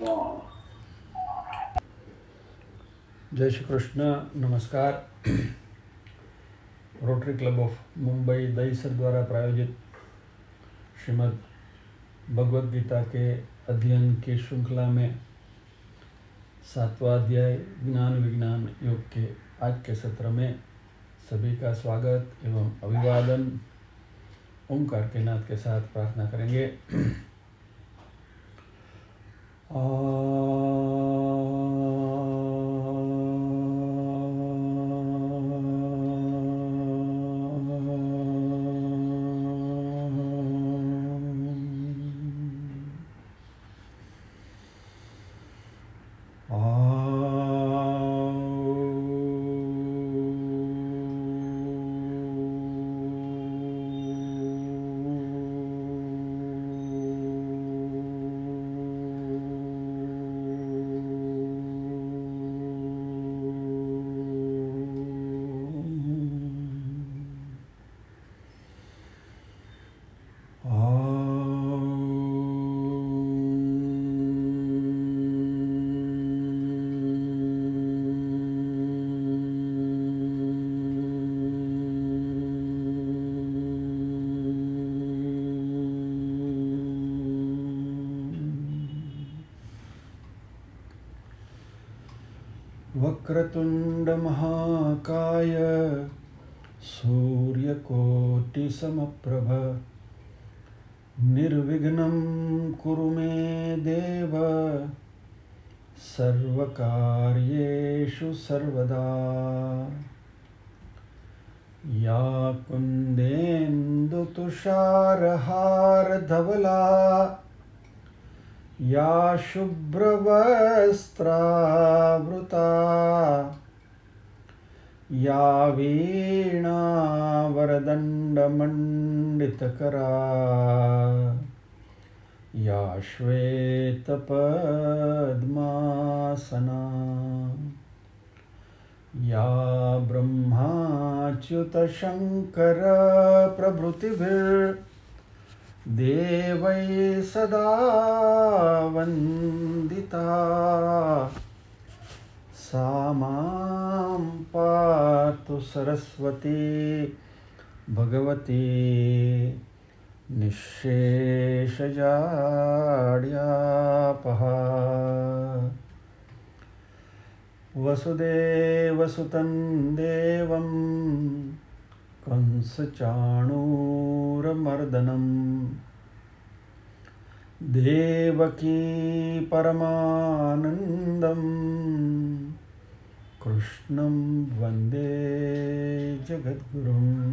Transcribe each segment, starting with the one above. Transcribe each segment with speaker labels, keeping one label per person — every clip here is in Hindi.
Speaker 1: जय श्री कृष्ण। नमस्कार। Rotary club of Mumbai Dahisar द्वारा प्रायोजित श्रीमद् भगवद गीता के अध्ययन की श्रृंखला में 7वां अध्याय ज्ञान विज्ञान योग के आज के सत्र में सभी का स्वागत एवं अभिवादन। ओंकार के नाद के साथ प्रार्थना करेंगे। वक्रतुंड महाकाय सूर्यकोटि समप्रभ निर्विघ्नं कुरु मे देव सर्वकार्येषु सर्वदा। या कुन्देन्दु तुषारहार धवला या शुभ्रवस्त्रावृता या वीणावरदण्डमण्डितकरा या श्वेतपद्मासना या ब्रह्माच्युतशङ्कर प्रभृतिभिर्देवै सदा वन्दिता। सा मां पातु सरस्वती भगवती निःशेषजाड्यापहा। वसुदेवसुतं देवं कंसचाणूरमर्दनं देवकी परमानन्दं कृष्णं वन्दे जगद्गुरुम्।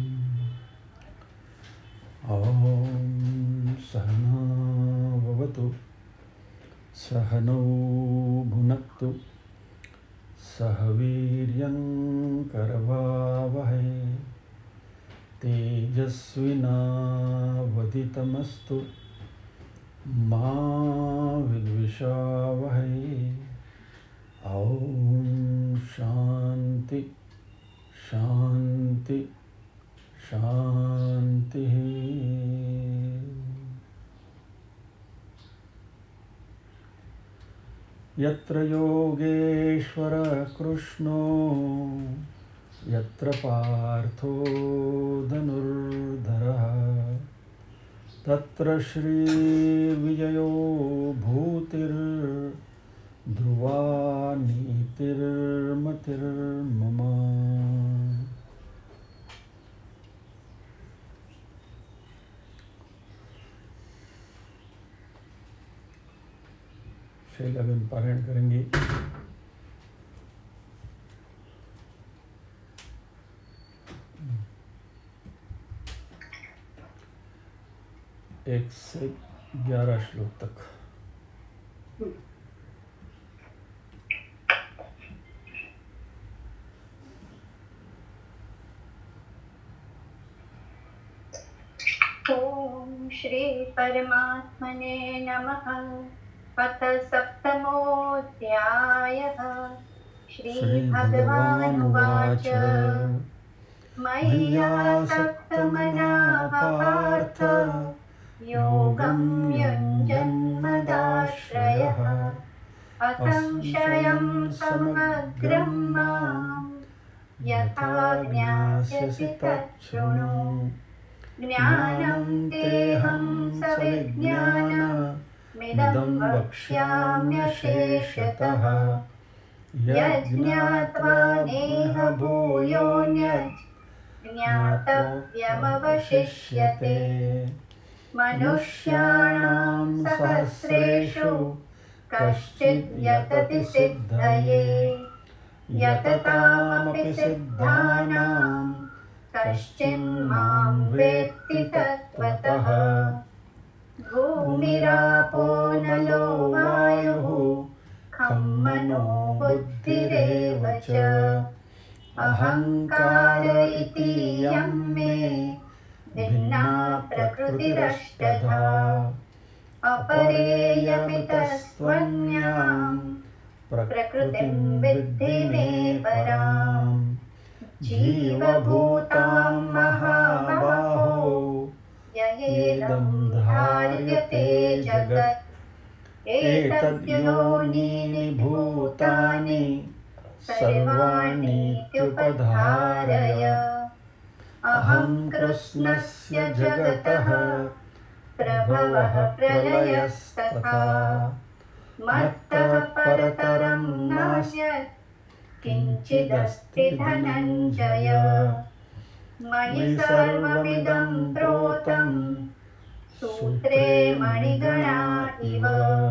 Speaker 1: ॐ सहना भवतु सहनौ भुनक्तु सह वीर्यं करवावहै तेजस्विनावधितमस्तु मा विद्विषावहै। ॐ शान्ति शान्ति शान्तिः। यत्र योगेश्वर कृष्णो यत्र पार्थो धनुर्धरः तत्र श्रीविजयो भूतिर्ध्रुवा नीतिर्मतिर्मम। शैलाबेन पारायण करेंगी। एक से 11 श्लोक तक।
Speaker 2: ओम श्री परमात्मने नमः। अथ सप्तमोऽध्यायः। श्रीभगवानुवाच मय्यासक्तमनः पार्थ योगं युञ्जन्मदाश्रयः तापत्रयः असंशयं समग्रं मां यथा ज्ञास्यसि तच्छृणु ज्ञानं तेऽहं सविज्ञानमिदं वक्ष्याम्यशेषतः यज्ञात्वा नेह भूयोऽन्यत् ज्ञातव्यमवशिष्यते मनुष्याणां सहस्रेषु कश्चिद् यतति सिद्धये यततामपि सिद्धानां कश्चिन्मां वेत्ति तत्त्वतः भूमिरापो नलो वायुः खं मनो बुद्धिरेव च अहङ्कार इतीयं मे भिन्ना प्रकृतिरष्टधा अपरेयमितस्त्वन्यां प्रकृतिं विद्धि मे पराम् जीवभूतां महाबाहो ययेदं धार्यते जगत् एतद्योनीनि भूतानि सर्वाणीत्युपधारय अहं कृष्णस्य जगतः प्रभवः प्रलयस्तथा मत्तः परतरं नास्ति किञ्चिदस्ति धनञ्जय मयि सर्वमिदं प्रोतं सूत्रे मणिगणा इव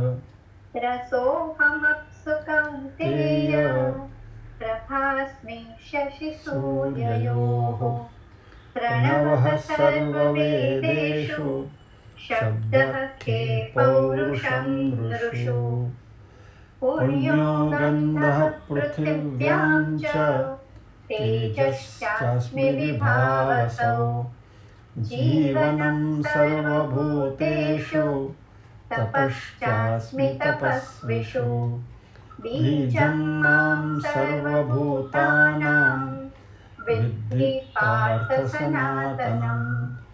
Speaker 2: रसोऽहमप्सु कौन्तेय प्रभास्मि शशिसूर्ययोः प्रणवः सर्ववेदेषु शब्दः खे पौरुषं नृषु पुण्यो गन्धः पृथिव्यां च तेजश्चास्मि विभावसौ जीवनं सर्वभूतेषु तपश्चास्मि तपस्विषु बीजं मां सर्वभूतानां विद्धि पार्थ सनातनम्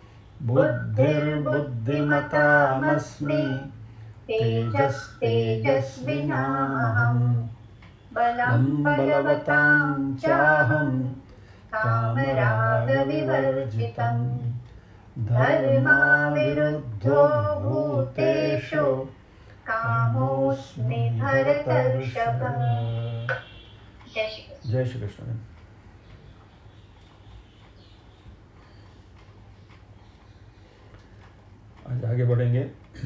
Speaker 2: बुद्धिर्बुद्धिमतामस्मि तेजस्तेजस्विनामहम् बलं बलवतां चाहं कामरागविवर्जितं धर्माविरुद्धो भूतेषु कामोऽस्मि भरतर्षभ।
Speaker 1: जय श्री कृष्ण। आज आगे बढ़ेंगे।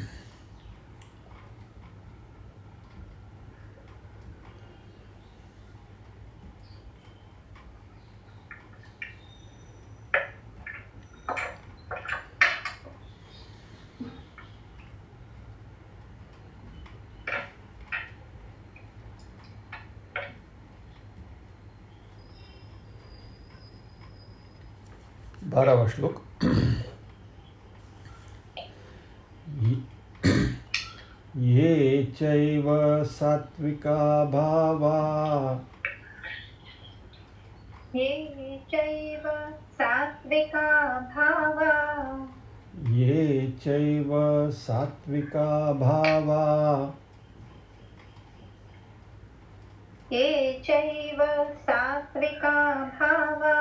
Speaker 1: बारहवां श्लोक। ये चैव सात्विका भावा
Speaker 2: ये चैव सात्विका भावा
Speaker 1: ये चैव सात्विका भावा
Speaker 2: ये चैव सात्विका भावा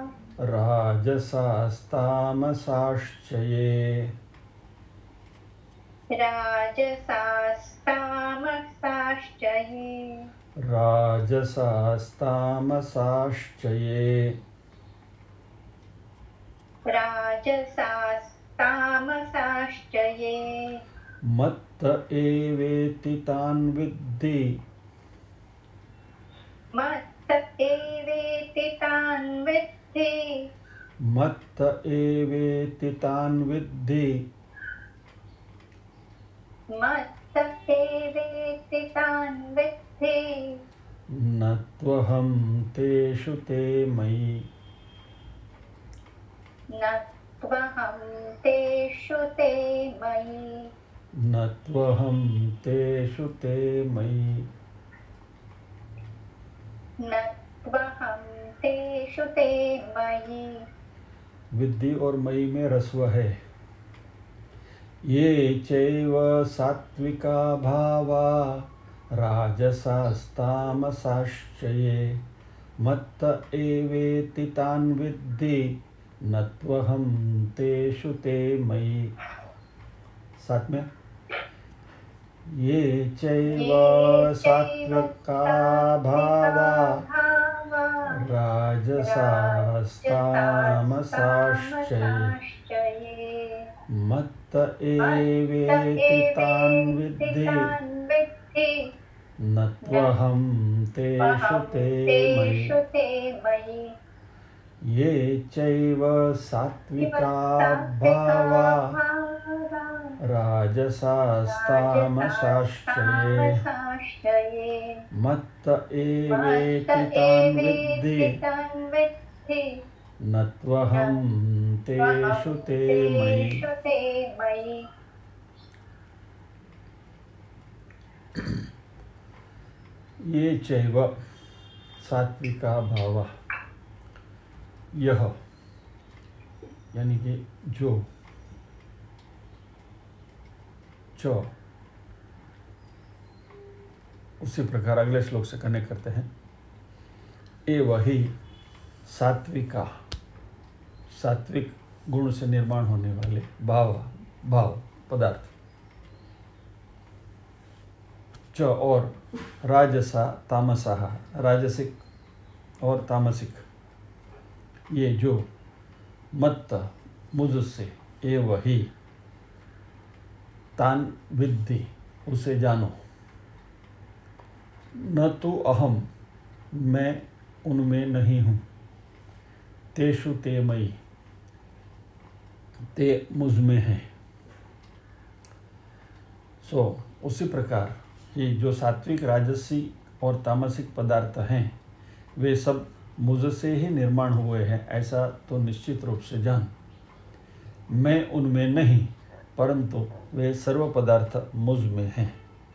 Speaker 1: राजसास्तामसाश्च ये
Speaker 2: राजसास्तामसाश्च ये
Speaker 1: राजसास्तामसाश्च ये
Speaker 2: राजसास्तामसाश्च ये
Speaker 1: मत्त एवेति तान् विद्धि
Speaker 2: मत्त एवेति तान् विद्धि
Speaker 1: मत्त एवेति तान् विद्धि
Speaker 2: मत्त एवेति तान् विद्धि
Speaker 1: न त्वहं तेषु ते मयि
Speaker 2: न त्वहं तेषु ते मयि
Speaker 1: न त्वहं तेषु ते मयि
Speaker 2: न त्वहं तेषु ते मयि।
Speaker 1: विद्धि और मयि में रस्व है। ये चैव सात्विका भावा राजसास्तामसाश्च ये मत्त एवेति तान् विद्धि न त्वहं तेषु ते मयि। साथ में ये चैव सात्विका भावा राजसास्तामसाश्च ये मत्त एवेति तान् विद्धि न त्वहं तेषु ते मयि। ये चैव सात्विका भावा राजसास्तामसाश्च ये मत्त एवेति तान् विद्धि न त्वहं तेषु ते मयि। ये चैव सात्विका भावा, यह यानी कि जो, च उसी प्रकार अगले श्लोक से कनेक्ट करते हैं। ए वही सात्विका, सात्विक गुण से निर्माण होने वाले भाव पदार्थ, च और राजसा तामसा, राजसिक और तामसिक, ये जो मत्त मुझसे, ये वही तान विद्धि उसे जानो, न तो अहम मैं उनमें नहीं हूँ, तेषु ते मयि ते मुझ में हैं। उसी प्रकार ये जो सात्विक राजसी और तामसिक पदार्थ हैं वे सब मुझसे ही निर्माण हुए हैं, ऐसा तो निश्चित रूप से जान। मैं उनमें नहीं परंतु वे सर्व पदार्थ मुझ में हैं।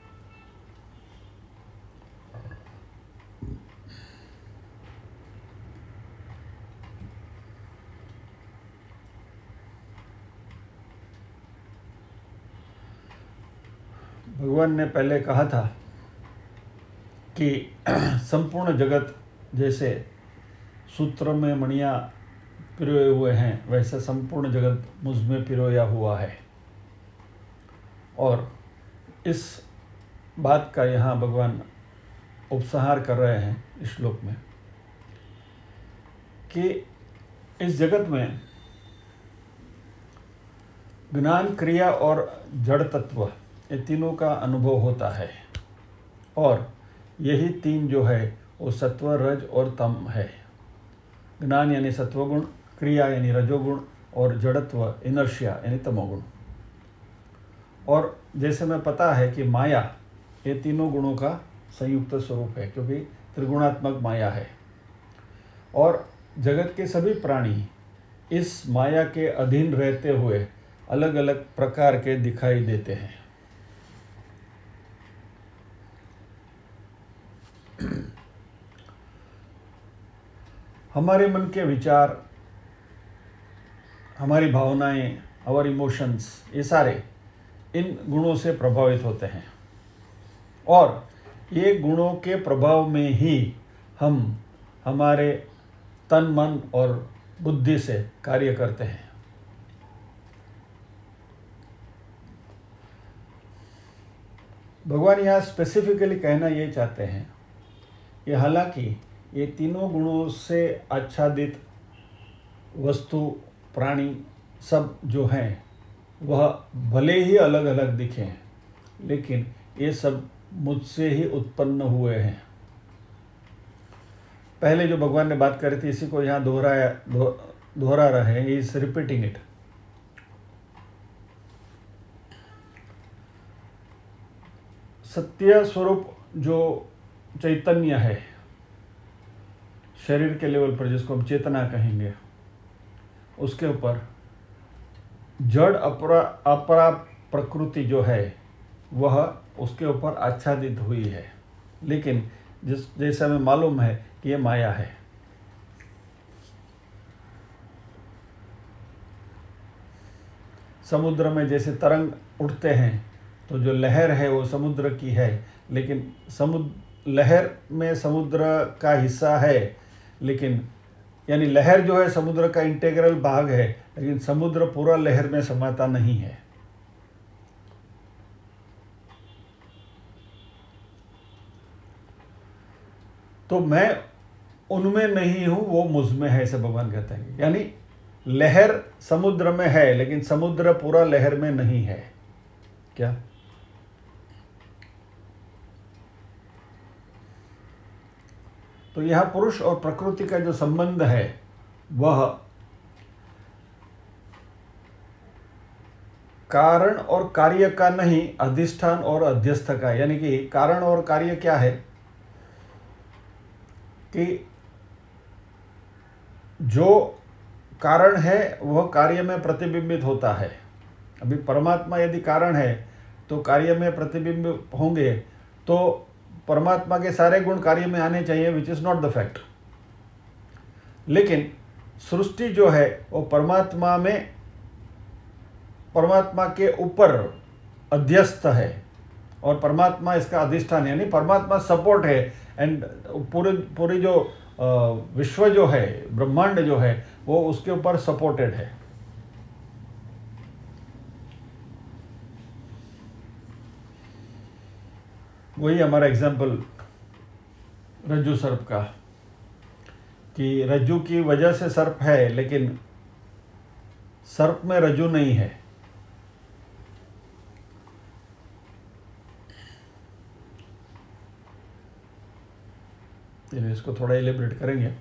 Speaker 1: भगवान ने पहले कहा था कि संपूर्ण जगत जैसे सूत्र में मणियाँ पिरोए हुए हैं वैसे संपूर्ण जगत मुझ में पिरोया हुआ है। और इस बात का यहाँ भगवान उपसंहार कर रहे हैं इस श्लोक में कि इस जगत में ज्ञान, क्रिया और जड़ तत्व, ये तीनों का अनुभव होता है। और यही तीन जो है वो सत्व, रज और तम है। ज्ञान यानी सत्वगुण, क्रिया यानी रजोगुण और जड़त्व इनर्शिया यानी तमोगुण। और जैसे में पता है कि माया ये तीनों गुणों का संयुक्त स्वरूप है, क्योंकि त्रिगुणात्मक माया है। और जगत के सभी प्राणी इस माया के अधीन रहते हुए अलग अलग प्रकार के दिखाई देते हैं। हमारे मन के विचार, हमारी भावनाएं, आवर इमोशंस, ये सारे इन गुणों से प्रभावित होते हैं। और ये गुणों के प्रभाव में ही हम हमारे तन, मन और बुद्धि से कार्य करते हैं। भगवान यहाँ स्पेसिफिकली कहना ये चाहते हैं कि हालांकि ये तीनों गुणों से आच्छादित वस्तु, प्राणी सब जो हैं वह भले ही अलग अलग दिखें, लेकिन ये सब मुझसे ही उत्पन्न हुए हैं। पहले जो भगवान ने बात करी थी इसी को यहाँ दोहरा रहे हैं, इज रिपीटिंग इट। सत्य स्वरूप जो चैतन्य है शरीर के लेवल पर, जिसको हम चेतना कहेंगे, उसके ऊपर जड़ अपरा प्रकृति जो है वह उसके ऊपर आच्छादित हुई है। लेकिन जैसा हमें मालूम है कि ये माया है। समुद्र में जैसे तरंग उठते हैं तो जो लहर है वो समुद्र की है, लेकिन लहर में समुद्र का हिस्सा है, लेकिन यानी लहर जो है समुद्र का इंटीग्रल भाग है, लेकिन समुद्र पूरा लहर में समाता नहीं है। तो मैं उनमें नहीं हूं, वो मुझ में है, ऐसे भगवान कहते हैं। यानी लहर समुद्र में है, लेकिन समुद्र पूरा लहर में नहीं है। क्या? तो यह पुरुष और प्रकृति का जो संबंध है वह कारण और कार्य का नहीं, अधिष्ठान और अध्यस्थ का। यानी कि कारण और कार्य क्या है कि जो कारण है वह कार्य में प्रतिबिंबित होता है। अभी परमात्मा यदि कारण है तो कार्य में प्रतिबिंब होंगे, तो परमात्मा के सारे गुण कार्य में आने चाहिए, which is not the fact. लेकिन सृष्टि जो है वो परमात्मा के ऊपर अध्यस्त है और परमात्मा इसका अधिष्ठान, यानी परमात्मा सपोर्ट है। एंड पूरी जो विश्व जो है, ब्रह्मांड जो है, वो उसके ऊपर सपोर्टेड है। वही हमारा एग्जाम्पल रज्जु सर्प का, कि रज्जु की वजह से सर्प है, लेकिन सर्प में रज्जु नहीं है। इसको थोड़ा इलेबरेट करेंगे।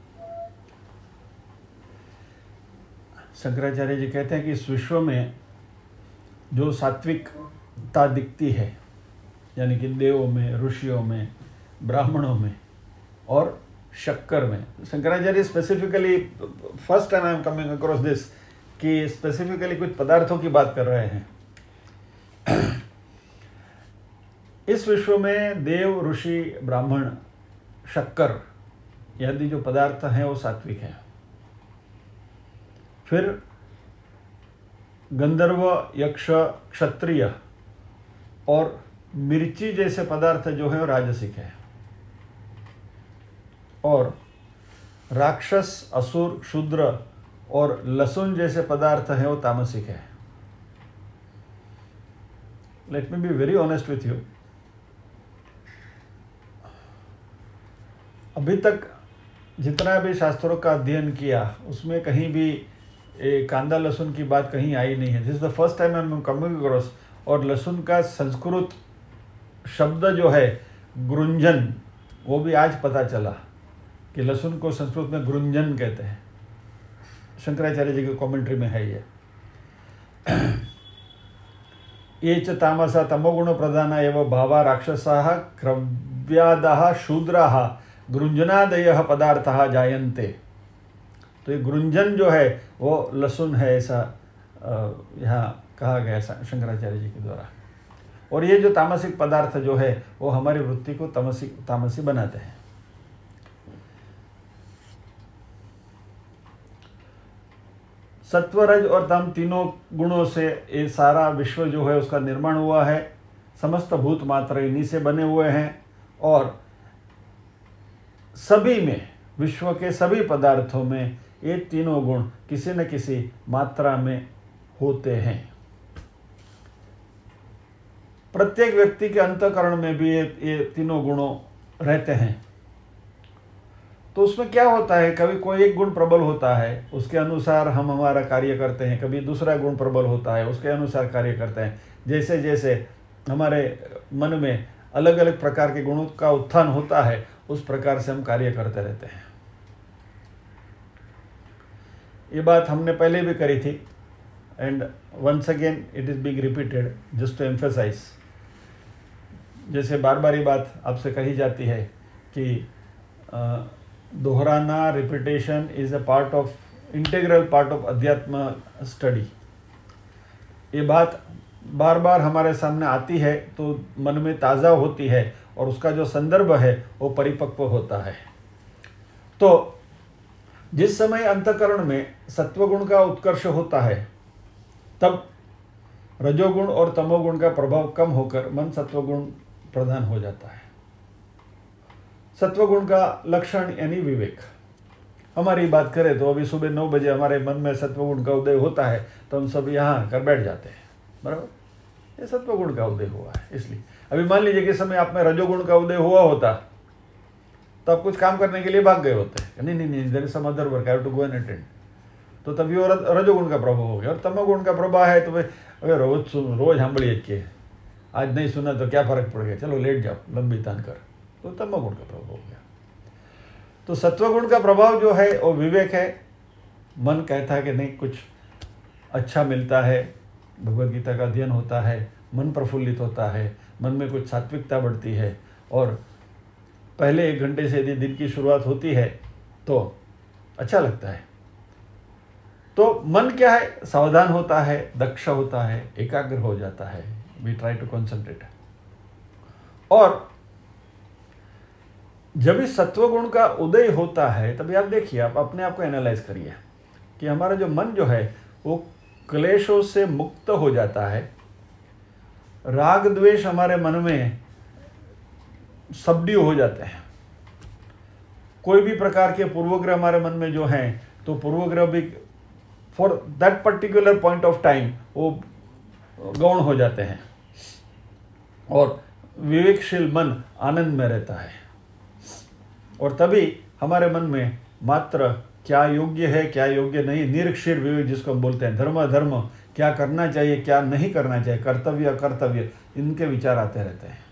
Speaker 1: शंकराचार्य जी कहते हैं कि इस विश्व में जो सात्विकता दिखती है, यानी कि देवों में, ऋषियों में, ब्राह्मणों में और शक्कर में, Shankaracharya specifically first time I am coming across this, कि स्पेसिफिकली कुछ पदार्थों की बात कर रहे हैं। इस विश्व में देव, ऋषि, ब्राह्मण, शक्कर यदि जो पदार्थ हैं वो सात्विक हैं। फिर गंधर्व, यक्ष, क्षत्रिय और मिर्ची जैसे पदार्थ जो है वो राजसिक है, और राक्षस, असुर, शूद्र और लसुन जैसे पदार्थ हैं वो तामसिक है। Let me be very honest with you, अभी तक जितना भी शास्त्रों का अध्ययन किया उसमें कहीं भी कांदा लहसुन की बात कहीं आई नहीं है। This is the first time I am coming across. और लहसुन का संस्कृत शब्द जो है गुरुंजन, वो भी आज पता चला कि लहसुन को संस्कृत में गुरुंजन कहते हैं। शंकराचार्य जी की कमेंट्री में है ये च तामसा तमोगुण प्रधान एव भावा राक्षसाः क्रव्यादाः शूद्राः गुरुंजनादयः पदार्थाः जायन्ते। तो ये गुरुंजन जो है वो लहसुन है, ऐसा यहाँ कहा गया शंकराचार्य जी के द्वारा। और ये जो तामसिक पदार्थ जो है वो हमारी वृत्ति को तामसी बनाते हैं। सत्व, रज और तम तीनों गुणों से ये सारा विश्व जो है उसका निर्माण हुआ है। समस्त भूत मात्र इन्हीं से बने हुए हैं, और सभी में, विश्व के सभी पदार्थों में ये तीनों गुण किसी न किसी मात्रा में होते हैं। प्रत्येक व्यक्ति के अंतःकरण में भी ये तीनों गुणों रहते हैं। तो उसमें क्या होता है, कभी कोई एक गुण प्रबल होता है, उसके अनुसार हम हमारा कार्य करते हैं, कभी दूसरा गुण प्रबल होता है, उसके अनुसार कार्य करते हैं। जैसे जैसे हमारे मन में अलग अलग प्रकार के गुणों का उत्थान होता है, उस प्रकार से हम कार्य करते रहते हैं। ये बात हमने पहले भी करी थी, and once again it is being repeated just to emphasise. जैसे बार बार ये बात आपसे कही जाती है कि दोहराना, repetition is a part of, integral part of अध्यात्म स्टडी। ये बात बार बार हमारे सामने आती है तो मन में ताज़ा होती है, और उसका जो संदर्भ है वो परिपक्व होता है। तो जिस समय अंतःकरण में सत्वगुण का उत्कर्ष होता है, तब रजोगुण और तमोगुण का प्रभाव कम होकर मन सत्वगुण प्रधान हो जाता है। सत्वगुण का लक्षण यानी विवेक। हमारी बात करें तो अभी सुबह 9 बजे हमारे मन में सत्वगुण का उदय होता है तो हम सब यहाँ आकर बैठ जाते हैं, बराबर। ये सत्वगुण का उदय हुआ है। इसलिए अभी मान लीजिए कि समय आप में रजोगुण का उदय हुआ होता तो आप कुछ काम करने के लिए भाग गए होते हैं, नहीं there is some other work, I have to go and attend, तो तभी वो रजोगुण का प्रभाव हो गया। और तमोगुण का प्रभाव है तो भाई रोज सांभळीए के आज नहीं सुना तो क्या फर्क पड़ गया, चलो लेट जाओ लंबी तान कर, तो तमोगुण का प्रभाव हो गया। तो सत्वगुण का प्रभाव जो है वो विवेक है। मन कहता है कि नहीं कुछ अच्छा मिलता है, भगवद गीता का अध्ययन होता है, मन प्रफुल्लित होता है, मन में कुछ सात्विकता बढ़ती है, और पहले 1 घंटे से यदि दिन की शुरुआत होती है तो अच्छा लगता है। तो मन क्या है, सावधान होता है, दक्ष होता है, एकाग्र हो जाता है। We try to concentrate. और जब इस सत्वगुण का उदय होता है तभी आप देखिए, आप अपने आप को एनालाइज करिए कि हमारा जो मन जो है वो क्लेशों से मुक्त हो जाता है। राग द्वेष हमारे मन में सबड्यू हो जाते हैं। कोई भी प्रकार के पूर्वग्रह हमारे मन में जो हैं तो पूर्वग्रह भी for that particular point of time वो गौण हो जाते हैं, और विवेकशील मन आनंद में रहता है। और तभी हमारे मन में मात्र क्या योग्य है क्या योग्य नहीं, निरीक्षीर विवेक जिसको हम बोलते हैं, धर्म अधर्म, क्या करना चाहिए क्या नहीं करना चाहिए, कर्तव्य अकर्तव्य, इनके विचार आते रहते हैं।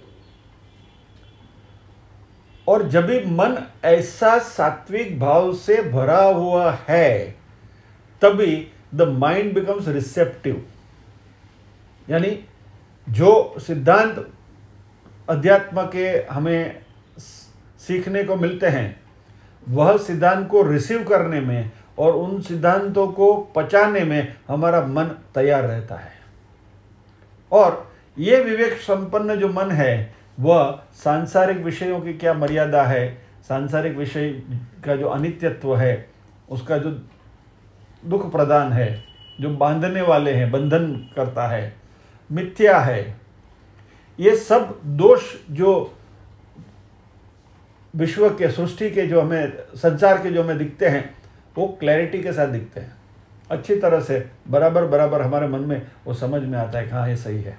Speaker 1: और जब भी मन ऐसा सात्विक भाव से भरा हुआ है तभी द माइंड बिकम्स रिसेप्टिव, यानी जो सिद्धांत अध्यात्म के हमें सीखने को मिलते हैं वह सिद्धांत को रिसीव करने में और उन सिद्धांतों को पचाने में हमारा मन तैयार रहता है। और ये विवेक संपन्न जो मन है वह सांसारिक विषयों की क्या मर्यादा है, सांसारिक विषय का जो अनित्यत्व है, उसका जो दुख प्रदान है, जो बांधने वाले हैं, बंधन करता है, मिथ्या है, ये सब दोष जो विश्व के, सृष्टि के, जो हमें संसार के जो हमें दिखते हैं वो क्लैरिटी के साथ दिखते हैं, अच्छी तरह से बराबर बराबर हमारे मन में वो समझ में आता है कि हाँ ये सही है।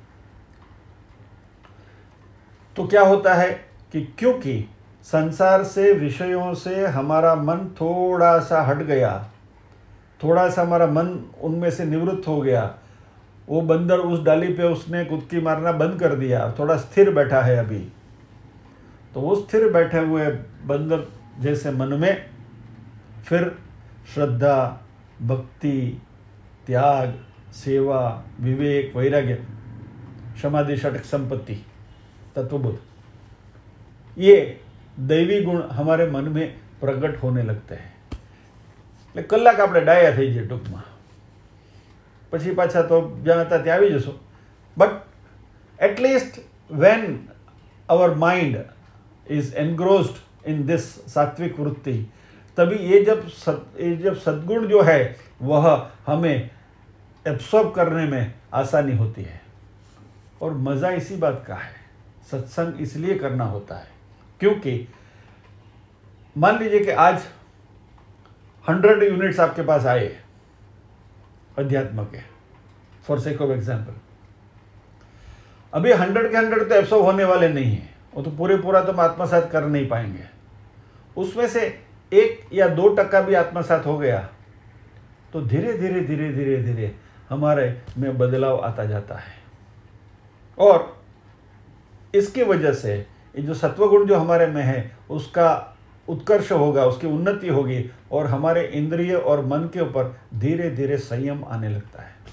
Speaker 1: तो क्या होता है कि क्योंकि संसार से, विषयों से हमारा मन थोड़ा सा हट गया, थोड़ा सा हमारा मन उनमें से निवृत्त हो गया, वो बंदर उस डाली पे उसने कुदकी मारना बंद कर दिया, थोड़ा स्थिर बैठा है अभी, तो वो स्थिर बैठे हुए बंदर जैसे मन में फिर श्रद्धा, भक्ति, त्याग, सेवा, विवेक, वैराग्य, समाधि, षटक संपत्ति, तत्वबोध, ये दैवी गुण हमारे मन में प्रकट होने लगते हैं। એટલે કલાક આપણે ડાયા થઈ જઈએ ટૂંકમાં, પછી પાછા તો જ્યાં હતા ત્યાં આવી જશો, but at least when our mind is engrossed in this सात्विक वृत्ति, तभी ये जब सद्गुण जो है वह हमें एब्सॉर्ब करने में आसानी होती है। और मज़ा इसी बात का है, सत्संग इसलिए करना होता है क्योंकि मान लीजिए कि आज 100 यूनिट्स आपके पास आए अध्यात्म के, फॉर सेक ऑफ एग्जाम्पल, अभी 100 के 100 तो एब्सॉर्ब होने वाले नहीं हैं, वो तो पूरा तो हम आत्मसात कर नहीं पाएंगे। उसमें से 1 या 2% भी आत्मसात हो गया तो धीरे धीरे हमारे में बदलाव आता जाता है। और इसकी वजह से ये जो सत्वगुण जो हमारे में है उसका उत्कर्ष होगा, उसकी उन्नति होगी, और हमारे इंद्रिय और मन के ऊपर धीरे धीरे संयम आने लगता है,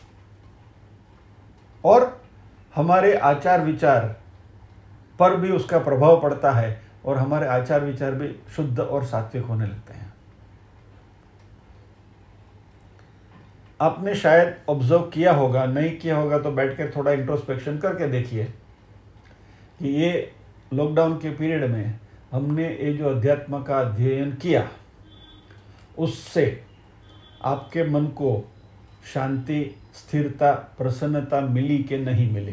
Speaker 1: और हमारे आचार विचार पर भी उसका प्रभाव पड़ता है, और हमारे आचार विचार भी शुद्ध और सात्विक होने लगते हैं। आपने शायद ऑब्जर्व किया होगा, नहीं किया होगा तो बैठकर थोड़ा इंट्रोस्पेक्शन करके देखिए कि ये लॉकडाउन के पीरियड में हमने ये जो अध्यात्म का अध्ययन किया उससे आपके मन को शांति, स्थिरता, प्रसन्नता मिली कि नहीं मिली।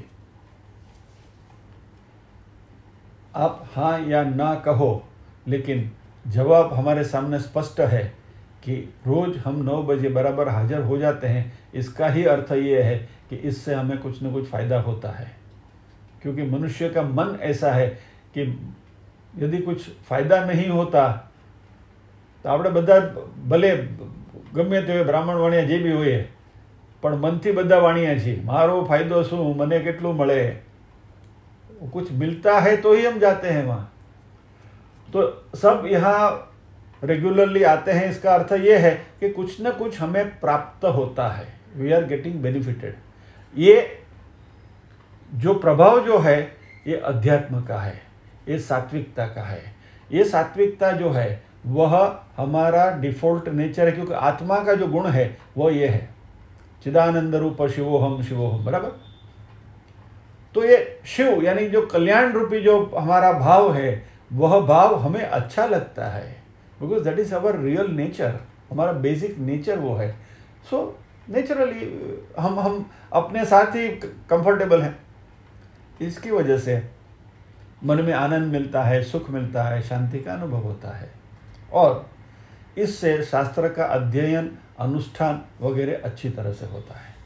Speaker 1: आप हाँ या ना कहो, लेकिन जवाब हमारे सामने स्पष्ट है कि रोज हम 9 बजे बराबर हाजिर हो जाते हैं। इसका ही अर्थ ये है कि इससे हमें कुछ न कुछ फ़ायदा होता है, क्योंकि मनुष्य का मन ऐसा है कि यदि कुछ फ़ायदा नहीं होता तो આપણે બધા ભલે ગમે તે બ્રાહ્મણ વાણિયા જે બી હોય, પણ મનથી બધા વાણિયા છીએ, મારો ફાયદો શું, મને કેટલું મળે, कुछ मिलता है तो ही हम जाते हैं वहाँ। तो सब यहाँ रेगुलरली आते हैं, इसका अर्थ ये है कि कुछ न कुछ हमें प्राप्त होता है, वी आर गेटिंग बेनिफिटेड। ये जो प्रभाव जो है ये अध्यात्म का है, ये सात्विकता का है। ये सात्विकता जो है वह हमारा डिफ़ॉल्ट नेचर है, क्योंकि आत्मा का जो गुण है वो ये है, चिदानंद रूप शिवोहम शिवोहम, बराबर। तो ये शिव यानी जो कल्याण रूपी जो हमारा भाव है, वह भाव हमें अच्छा लगता है, because that is our real nature, हमारा बेसिक नेचर वो है। सो नेचुरली हम अपने साथ ही कंफर्टेबल हैं। इसकी वजह से मन में आनंद मिलता है, सुख मिलता है, शांति का अनुभव होता है, और इससे शास्त्र का अध्ययन, अनुष्ठान वगैरह अच्छी तरह से होता है।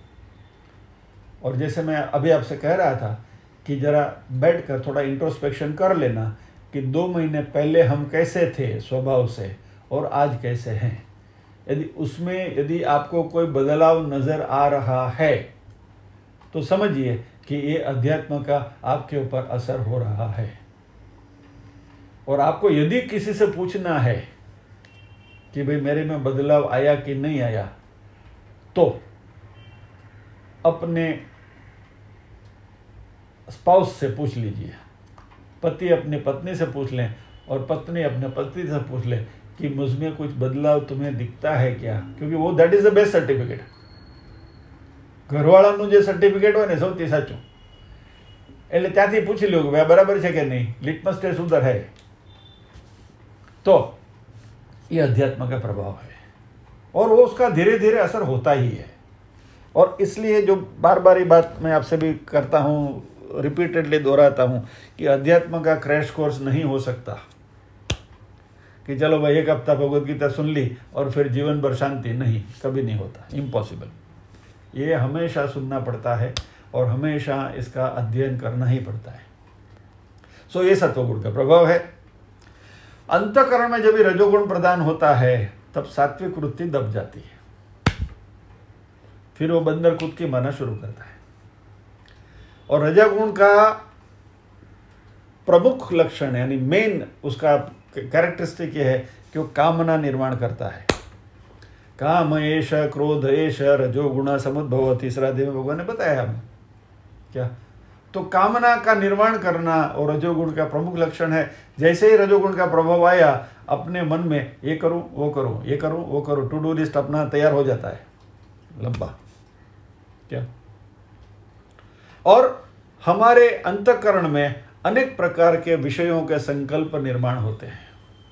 Speaker 1: और जैसे मैं अभी आपसे कह रहा था कि ज़रा बैठकर थोड़ा इंट्रोस्पेक्शन कर लेना कि 2 महीने पहले हम कैसे थे स्वभाव से और आज कैसे हैं। यदि आपको कोई बदलाव नज़र आ रहा है तो समझिए कि ये अध्यात्म का आपके ऊपर असर हो रहा है। और आपको यदि किसी से पूछना है कि भाई मेरे में बदलाव आया कि नहीं आया, तो अपने स्पाउस से पूछ लीजिए, पति अपनी पत्नी से पूछ लें और पत्नी अपने पति से पूछ लें कि मुझ में कुछ बदलाव तुम्हें दिखता है क्या, क्योंकि वो that is the best certificate. ઘરવાળાનું જે સર્ટિફિકેટ હોય ને સૌથી સાચું, એટલે ત્યાંથી પૂછી લો કે બરાબર છે કે નહીં, લિટમસ ટેસ્ટ ઉધર है। तो ये अध्यात्म का प्रभाव है और वो उसका धीरे धीरे असर होता ही है। और इसलिए जो बार बार ये बात मैं आपसे भी करता हूँ, रिपीटेडली दोहराता हूँ कि अध्यात्म का क्रैश कोर्स नहीं हो सकता कि चलो भाई 1 हफ्ता भगवद गीता सुन ली और फिर जीवन भर शांति, नहीं, कभी नहीं होता, इम्पॉसिबल। ये हमेशा सुनना पड़ता है और हमेशा इसका अध्ययन करना ही पड़ता है। सो ये सत्वगुण का प्रभाव है। अंतःकरण में जब रजोगुण प्रदान होता है तब सात्विक वृत्ति दब जाती है, फिर वो बंदर कूद की माना शुरू करता है। और रजोगुण का प्रमुख लक्षण यानी मेन उसका कैरेक्टरिस्टिक ये है कि वो कामना निर्माण करता है। काम एष क्रोध एष रजोगुण समुद्भव, तीसरा अध्याय में भगवान ने बताया हमें क्या, तो कामना का निर्माण करना और रजोगुण का प्रमुख लक्षण है। जैसे ही रजोगुण का प्रभाव आया, अपने मन में ये करूं वो करूं, ये करूं वो करूं, टू डू लिस्ट अपना तैयार हो जाता है लंबा क्या। और हमारे अंतःकरण में अनेक प्रकार के विषयों के संकल्प निर्माण होते हैं,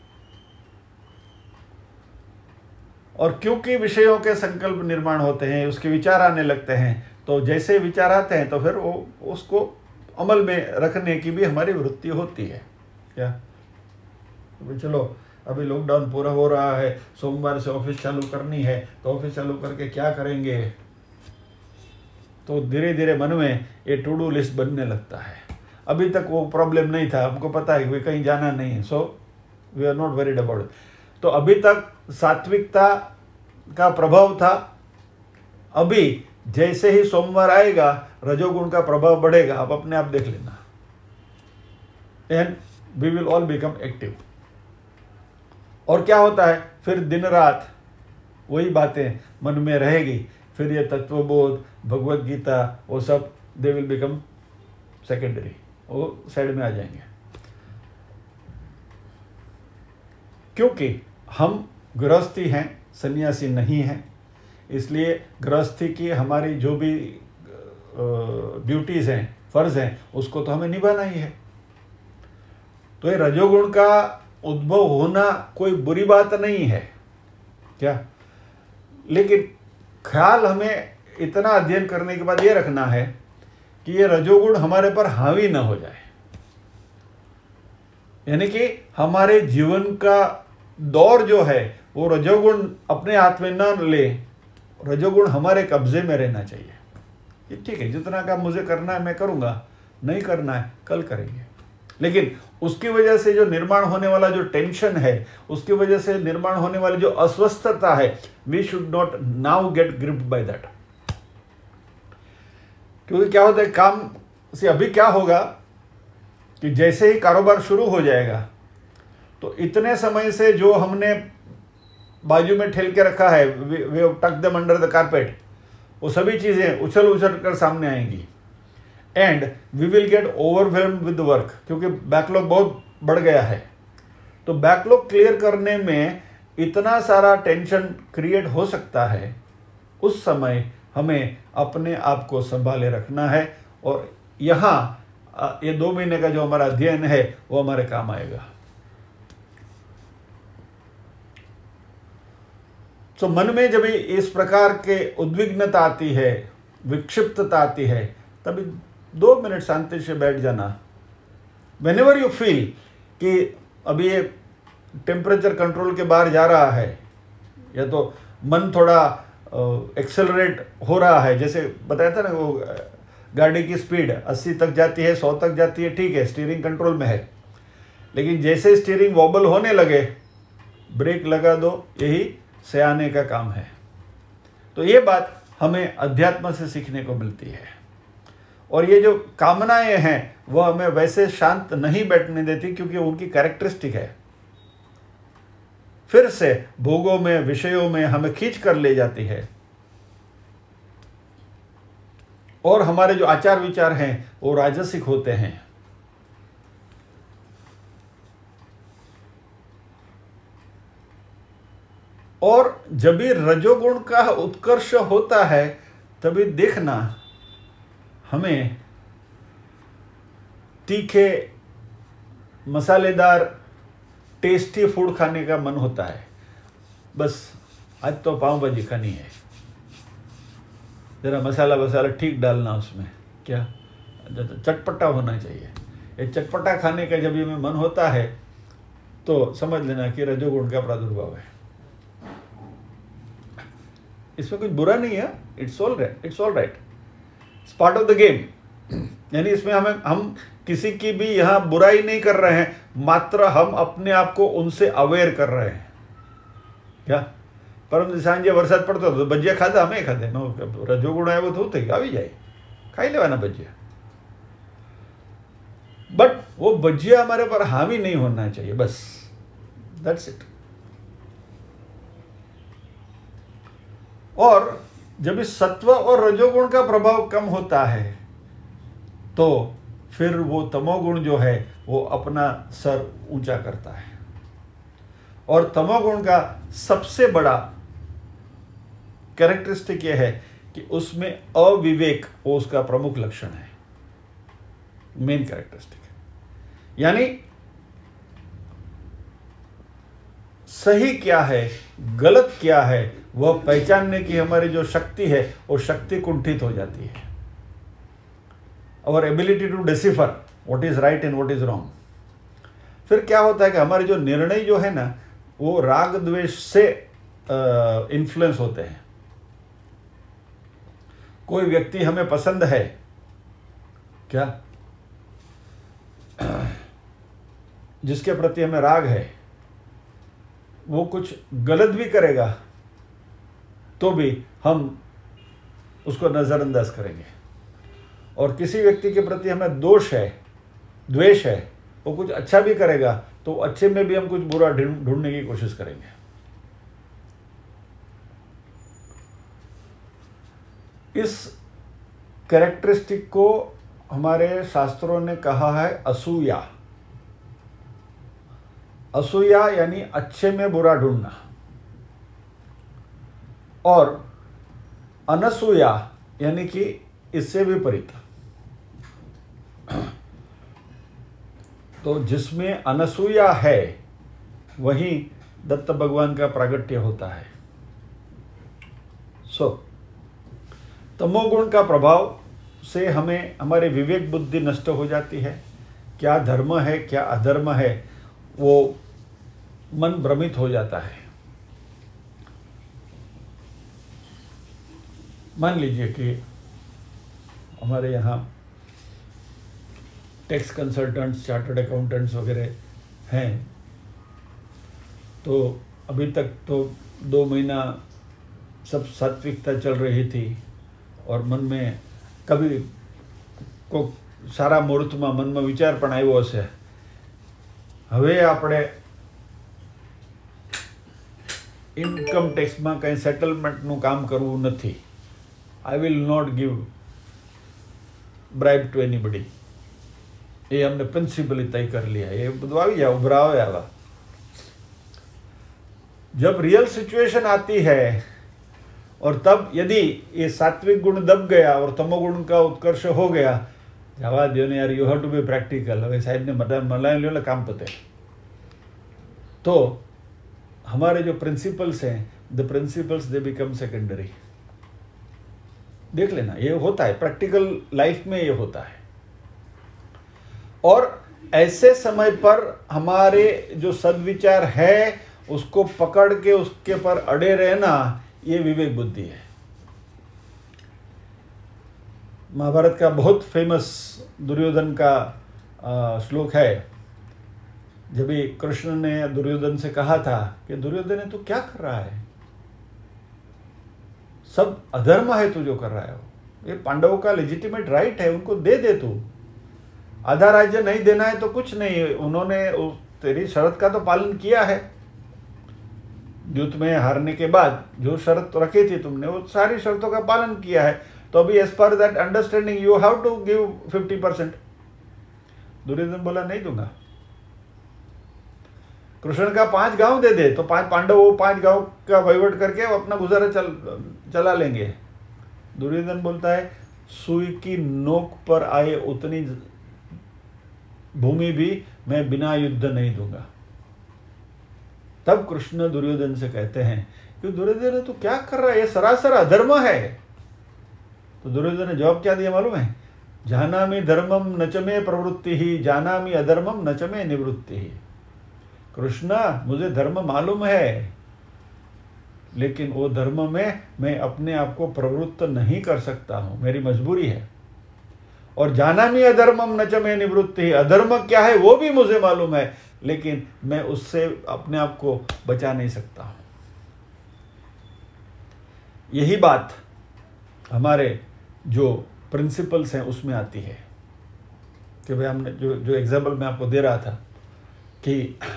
Speaker 1: और क्योंकि विषयों के संकल्प निर्माण होते हैं, उसके विचार आने लगते हैं, तो जैसे विचार आते हैं तो फिर वो उसको अमल में रखने की भी हमारी वृत्ति होती है क्या। तो चलो अभी लॉकडाउन पूरा हो रहा है, सोमवार से ऑफिस चालू करनी है, तो ऑफिस चालू करके क्या करेंगे, तो धीरे धीरे मन में ये टू डू लिस्ट बनने लगता है। अभी तक वो प्रॉब्लम नहीं था, हमको पता है कि कहीं जाना नहीं है, so we are not worried about it. तो अभी तक सात्विकता का प्रभाव था, अभी जैसे ही सोमवार आएगा रजोगुण का प्रभाव बढ़ेगा, आप अपने आप देख लेना, and we will all become active. और क्या होता है, फिर दिन रात वही बातें मन में रहेगी, फिर ये तत्वबोध, भगवत गीता, वो सब दे विल बिकम सेकेंडरी, वो साइड में आ जाएंगे। क्योंकि हम गृहस्थी हैं, सन्यासी नहीं हैं, इसलिए गृहस्थी की हमारी जो भी ड्यूटीज़ हैं, फ़र्ज़ हैं, उसको तो हमें निभाना ही है। तो ये रजोगुण का उद्भव होना कोई बुरी बात नहीं है क्या, लेकिन ख्याल हमें इतना अध्ययन करने के बाद ये रखना है कि ये रजोगुण हमारे पर हावी न हो जाए, यानी कि हमारे जीवन का दौर जो है वो रजोगुण अपने हाथ में न ले, रजोगुण हमारे कब्जे में रहना चाहिए। ये ठीक है, जितना काम मुझे करना है मैं करूँगा, नहीं करना है कल करेंगे, लेकिन उसकी वजह से जो निर्माण होने वाला जो टेंशन है, उसकी वजह से निर्माण होने वाली जो अस्वस्थता है, we should not now get gripped by that. क्योंकि क्या होता है, काम से अभी क्या होगा कि जैसे ही कारोबार शुरू हो जाएगा तो इतने समय से जो हमने बाजू में ठेल के रखा है, we have tuck them under the carpet, वो सभी चीज़ें उछल उछल कर सामने आएंगी and we will get overwhelmed with work, क्योंकि बैकलॉग बहुत बढ़ गया है। तो बैकलॉग क्लियर करने में इतना सारा टेंशन क्रिएट हो सकता है, उस समय हमें अपने आप को संभाले रखना है और यहाँ ये 2 महीने का जो हमारा अध्ययन है वो हमारे काम आएगा। तो मन में जब इस प्रकार के उद्विग्नता आती है, विक्षिप्तता आती है, तभी 2 मिनट शांति से बैठ जाना। व्हेनेवर यू फील कि अभी ये टेम्परेचर कंट्रोल के बाहर जा रहा है या तो मन थोड़ा एक्सेलरेट हो रहा है, जैसे बताया था ना, वो गाड़ी की स्पीड 80 तक जाती है, 100 तक जाती है, ठीक है, स्टीयरिंग कंट्रोल में है, लेकिन जैसे स्टीयरिंग वॉबल होने लगे ब्रेक लगा दो, यही सयाने का काम है। तो ये बात हमें अध्यात्म से सीखने को मिलती है। और ये जो कामनाएं हैं वह हमें वैसे शांत नहीं बैठने देती, क्योंकि उनकी कैरेक्टरिस्टिक है, फिर से भोगों में, विषयों में हमें खींच कर ले जाती है और हमारे जो आचार विचार हैं वो राजसिक होते हैं। और जब भी रजोगुण का उत्कर्ष होता है तभी देखना हमें तीखे, मसालेदार, टेस्टी फूड खाने का मन होता है। बस आज तो पाव भाजी खानी है, जरा मसाला वसाला ठीक डालना उसमें, क्या चटपटा होना चाहिए। ये चटपटा खाने का जब ये में मन होता है तो समझ लेना कि रजोगुण का प्रादुर्भाव है। इसमें कुछ बुरा नहीं है, it's all right, it's part of the game. यानी इसमें हम किसी की भी यहाँ बुराई नहीं कर रहे हैं, मात्र हम अपने आप को उनसे अवेयर कर रहे हैं। क्या परम सांजे वरसाद पड़तो तो भजिया खाधा, અમે ખાધે, રજોગુણ આવ્યો તો થઈ આવી જાય, ખાઈ લેવાના ભજીયા, बट वो भजिया हमारे पर हावी नहीं होना चाहिए, बस दैट्स इट। और जब इस सत्व और रजोगुण का प्रभाव कम होता है तो फिर वो तमोगुण जो है वो अपना सर ऊंचा करता है। और तमोगुण का सबसे बड़ा कैरेक्टरिस्टिक ये है कि उसमें अविवेक वो उसका प्रमुख लक्षण है, मेन कैरेक्टरिस्टिक है। यानी सही क्या है, गलत क्या है, वह पहचानने की हमारी जो शक्ति है वो शक्ति कुंठित हो जाती है। और ability to decipher what is right and what is wrong. फिर क्या होता है कि हमारे जो निर्णय जो है ना वो राग द्वेष से इन्फ्लुएंस होते हैं। कोई व्यक्ति हमें पसंद है, क्या जिसके प्रति हमें राग है, वो कुछ गलत भी करेगा तो भी हम उसको नज़रअंदाज करेंगे। और किसी व्यक्ति के प्रति हमें दोष है, द्वेष है, वो कुछ अच्छा भी करेगा तो अच्छे में भी हम कुछ बुरा ढूंढने की कोशिश करेंगे। इस कैरेक्टरिस्टिक को हमारे शास्त्रों ने कहा है असूया। असूया यानी अच्छे में बुरा ढूंढना, और अनसूया यानी कि इससे विपरीत। तो जिसमें अनसूया है वहीं दत्त भगवान का प्रागट्य होता है। तमोगुण का प्रभाव से हमें हमारी विवेक बुद्धि नष्ट हो जाती है। क्या धर्म है क्या अधर्म है वो मन भ्रमित हो जाता है। मान लीजिए कि हमारे यहाँ टैक्स कंसल्टेंट्स, चार्टर्ड अकाउंटेंट्स वगैरह हैं, तो अभी तक तो 2 महीना सब सात्विकता चल रही थी और मन में कभी को सारा मुहूर्तમાં મનમાં વિચાર પણ આવ્યો હશે, હવે આપણે ઇન્કમ ટેક્સમાં કંઈ સેટલમેન્ટનું કામ કરવું નથી. I will not give bribe to anybody. એ हमने प्रिंसिपली तय कर लिया. ये બધું આવી જાય, ઉભરા આવે આવા. जब रियल सिचुएशन आती है और तब यदि ये सात्विक गुण दब गया और तमोगुण का उत्कर्ष हो गया, जवा दो ने यार, you have to be practical. હવે સાહેબને મલાઈ લો, काम पते. तो हमारे जो प्रिंसिपल्स हैं, the principles they become secondary. देख लेना, ये होता है प्रैक्टिकल लाइफ में, ये होता है. और ऐसे समय पर हमारे जो सद्विचार है उसको पकड़ के उसके पर अड़े रहना, ये विवेक बुद्धि है. महाभारत का बहुत फेमस दुर्योधन का श्लोक है. जब भी कृष्ण ने दुर्योधन से कहा था कि दुर्योधन तू क्या कर रहा है, सब अधर्म है तू जो कर रहा है. ये पांडवों का लेजिटिमेट राइट है, उनको दे दे. तू आधा राज्य नहीं देना है तो कुछ नहीं, उन्होंने तेरी शर्त का तो पालन किया है. युद्ध में हारने के बाद जो शर्त रखी थी तुमने, वो सारी शर्तों का पालन किया है. तो अभी as per that understanding you have to give 50%. Duryodhan बोला नहीं दूंगा. कृष्ण का 5 गांव दे दे तो 5 पांडव वो 5 गांव का वहीवट करके वो अपना गुजारा चला लेंगे. दुर्योधन बोलता है सुई की नोक पर आए उतनी भूमि भी मैं बिना युद्ध नहीं दूंगा. तब कृष्ण दुर्योधन से कहते हैं कि दुर्योधन तू क्या कर रहा है, ये सरासर अधर्म है. तो दुर्योधन ने जवाब क्या दिया मालूम है? जानामि धर्मम न च मे प्रवृत्ति ही, जानामि अधर्मम न च मे निवृत्ति ही. कृष्ण, मुझे धर्म मालूम है, लेकिन वो धर्म में मैं अपने आप को प्रवृत्त नहीं कर सकता हूं, मेरी मजबूरी है. और जानामि अधर्मम न च मे निवृत्ति ही, अधर्म क्या है वो भी मुझे मालूम है, लेकिन मैं उससे अपने आप को बचा नहीं सकता हूं. यही बात हमारे जो प्रिंसिपल्स हैं उसमें आती है कि भाई हमने जो एग्जाम्पल मैं आपको दे रहा था कि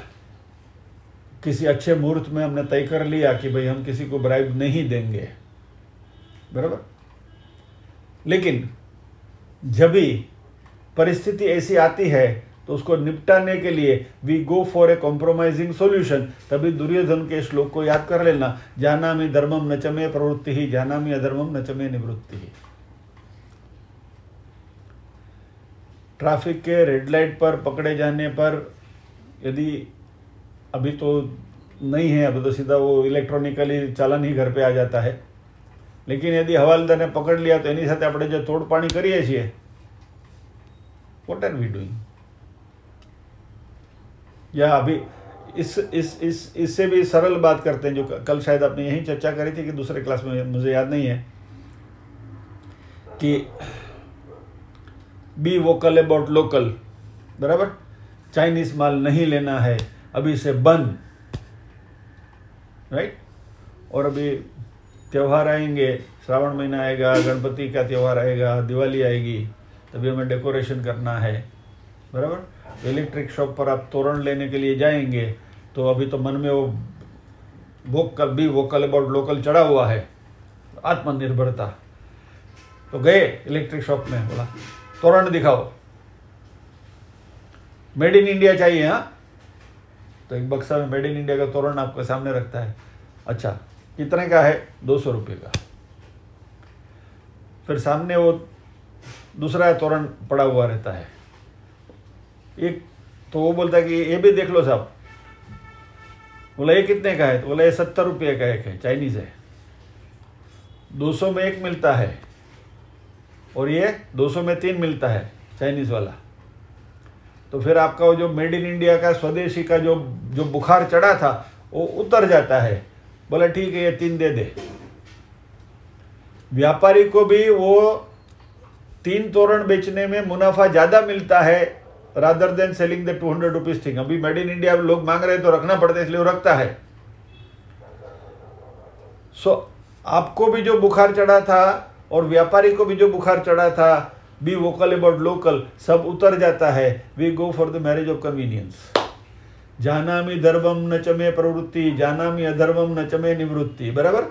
Speaker 1: किसी अच्छे मुहूर्त में हमने तय कर लिया कि भाई हम किसी को ब्राइब नहीं देंगे, बराबर. लेकिन जब भी परिस्थिति ऐसी आती है तो उसको निपटाने के लिए we go for a compromising solution. तभी दुर्योधन के श्लोक को याद कर लेना, जानामि धर्मम न च मे प्रवृत्ति ही, जानामि अधर्मम न च मे निवृत्ति ही. ट्रैफिक के रेड लाइट पर पकड़े जाने पर, यदि अभी तो नहीं है, अभी तो सीधा वो इलेक्ट्रॉनिकली चालान ही घर पे आ जाता है, लेकिन यदि हवालदार ने पकड़ लिया तो एनी साथे આપણે जो तोड़पाणी करिए છીએ, व्हाट आर वी डूइंग. या अभी इससे भी सरल बात करते हैं, जो कल शायद आपने यही चर्चा करी थी कि दूसरे क्लास में, मुझे याद नहीं है, कि बी वोकल अबाउट लोकल, बराबर. चाइनीज माल नहीं लेना है, अभी से बंद, राइट. और अभी त्यौहार आएंगे, श्रावण महीना आएगा, गणपति का त्यौहार आएगा, दिवाली आएगी, तभी हमें डेकोरेशन करना है, बराबर. इलेक्ट्रिक शॉप पर आप तोरण लेने के लिए जाएंगे तो अभी तो मन में वो वोकल अबाउट लोकल चढ़ा हुआ है, आत्मनिर्भरता. तो गए इलेक्ट्रिक शॉप में, बोला तोरण दिखाओ, मेड इन इंडिया चाहिए. हाँ, तो एक बक्सा में मेड इन इंडिया का तोरण आपके सामने रखता है. अच्छा, कितने का है? 200 रुपये का. फिर सामने वो दूसरा तोरण पड़ा हुआ रहता है. एक तो वो बोलता है कि ये भी देख लो साहब. बोला ये कितने का है? तो बोला ये 70 रुपये का एक है, चाइनीज है. 200 में एक मिलता है, और ये 200 में 3 मिलता है चाइनीज़ वाला, तो फिर आपका वो जो मेड इन इंडिया का स्वदेशी का जो बुखार चढ़ा था वो उतर जाता है। बोला ठीक है ये 3 दे दे। व्यापारी को भी वो 3 तोरण बेचने में मुनाफा ज़्यादा मिलता है rather than selling the 200 rupees thing. अभी मेड इन इंडिया लोग मांग रहे हैं तो रखना पड़ता है, इसलिए वो रखता है। सो आपको भी जो बुखार चढ़ा था और व्यापारी को भी जो बुखार चढ़ा था, बी वोकल अबाउट लोकल, सब उतर जाता है। We go for the marriage of convenience. जानामि धर्मम न च मे प्रवृत्ति, जानामि अधर्मम न च मे निवृत्ति। बराबर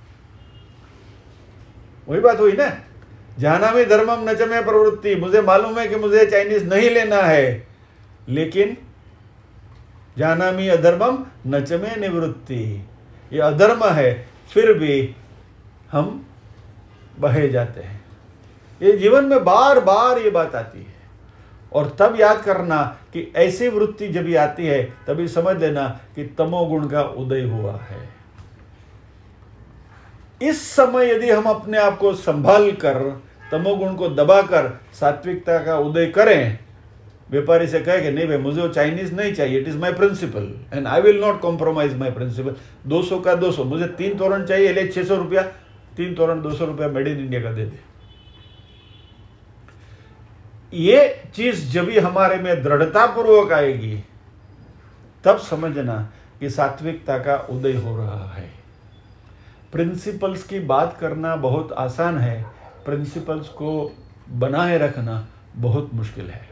Speaker 1: वही बात हुई ना। जानामि धर्मम न च मे प्रवृत्ति, मुझे मालूम है कि मुझे चाइनीज नहीं लेना है, लेकिन जानामि अधर्मम न च मे निवृत्ति, ये अधर्म है फिर भी हम बहे जाते हैं। ये जीवन में बार बार ये बात आती है। और तब याद करना कि ऐसी वृत्ति जब भी आती है तभी समझ लेना कि तमोगुण का उदय हुआ है। इस समय यदि हम अपने आप को संभाल कर तमोगुण को दबाकर सात्विकता का उदय करें, व्यापारी से कहे कि नहीं भाई मुझे वो चाइनीज नहीं चाहिए, it is my principle and I will not compromise my principle. 200 का 200, मुझे 3 तोरण चाहिए, ले 600 रुपया, 3 तोरण 200 रुपया मेड इन इंडिया का दे दे। ये चीज जब भी हमारे में दृढ़ता पूर्वक आएगी तब समझना कि सात्विकता का उदय हो रहा है। प्रिंसिपल्स की बात करना बहुत आसान है, प्रिंसिपल्स को बनाए रखना बहुत मुश्किल है।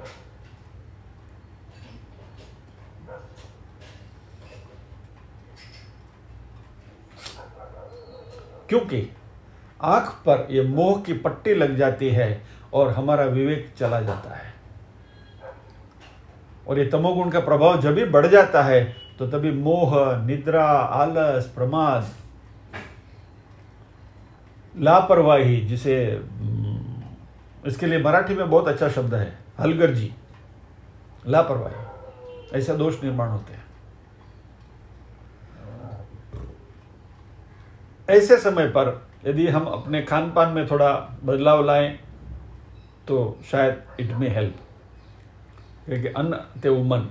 Speaker 1: क्योंकि आंख पर ये मोह की पट्टी लग जाती है और हमारा विवेक चला जाता है। और ये तमोगुण का प्रभाव जब भी बढ़ जाता है तो तभी मोह, निद्रा, आलस, प्रमाद, लापरवाही, जिसे इसके लिए मराठी में बहुत अच्छा शब्द है हलगर्जी, लापरवाही, ऐसा दोष निर्माण होते हैं। ऐसे समय पर यदि हम अपने खान पान में थोड़ा बदलाव लाएं तो शायद इट मे हेल्प, क्योंकि अन्न तेवु मन।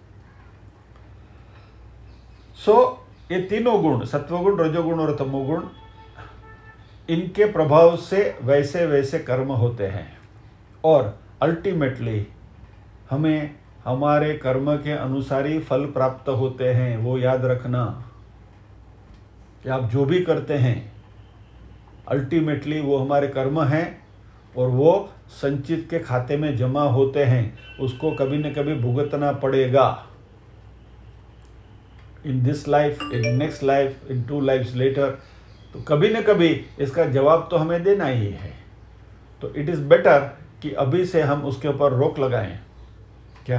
Speaker 1: ये तीनों गुण, सत्वगुण, रजोगुण और तमोगुण, इनके प्रभाव से वैसे वैसे कर्म होते हैं और अल्टीमेटली हमें हमारे कर्म के अनुसार ही फल प्राप्त होते हैं। वो याद रखना कि आप जो भी करते हैं अल्टीमेटली वो हमारे कर्म हैं और वो संचित के खाते में जमा होते हैं, उसको कभी न कभी भुगतना पड़ेगा। In this life, in next life, in 2 lives later, तो कभी न कभी इसका जवाब तो हमें देना ही है। तो इट इज़ बेटर कि अभी से हम उसके ऊपर रोक लगाएं। क्या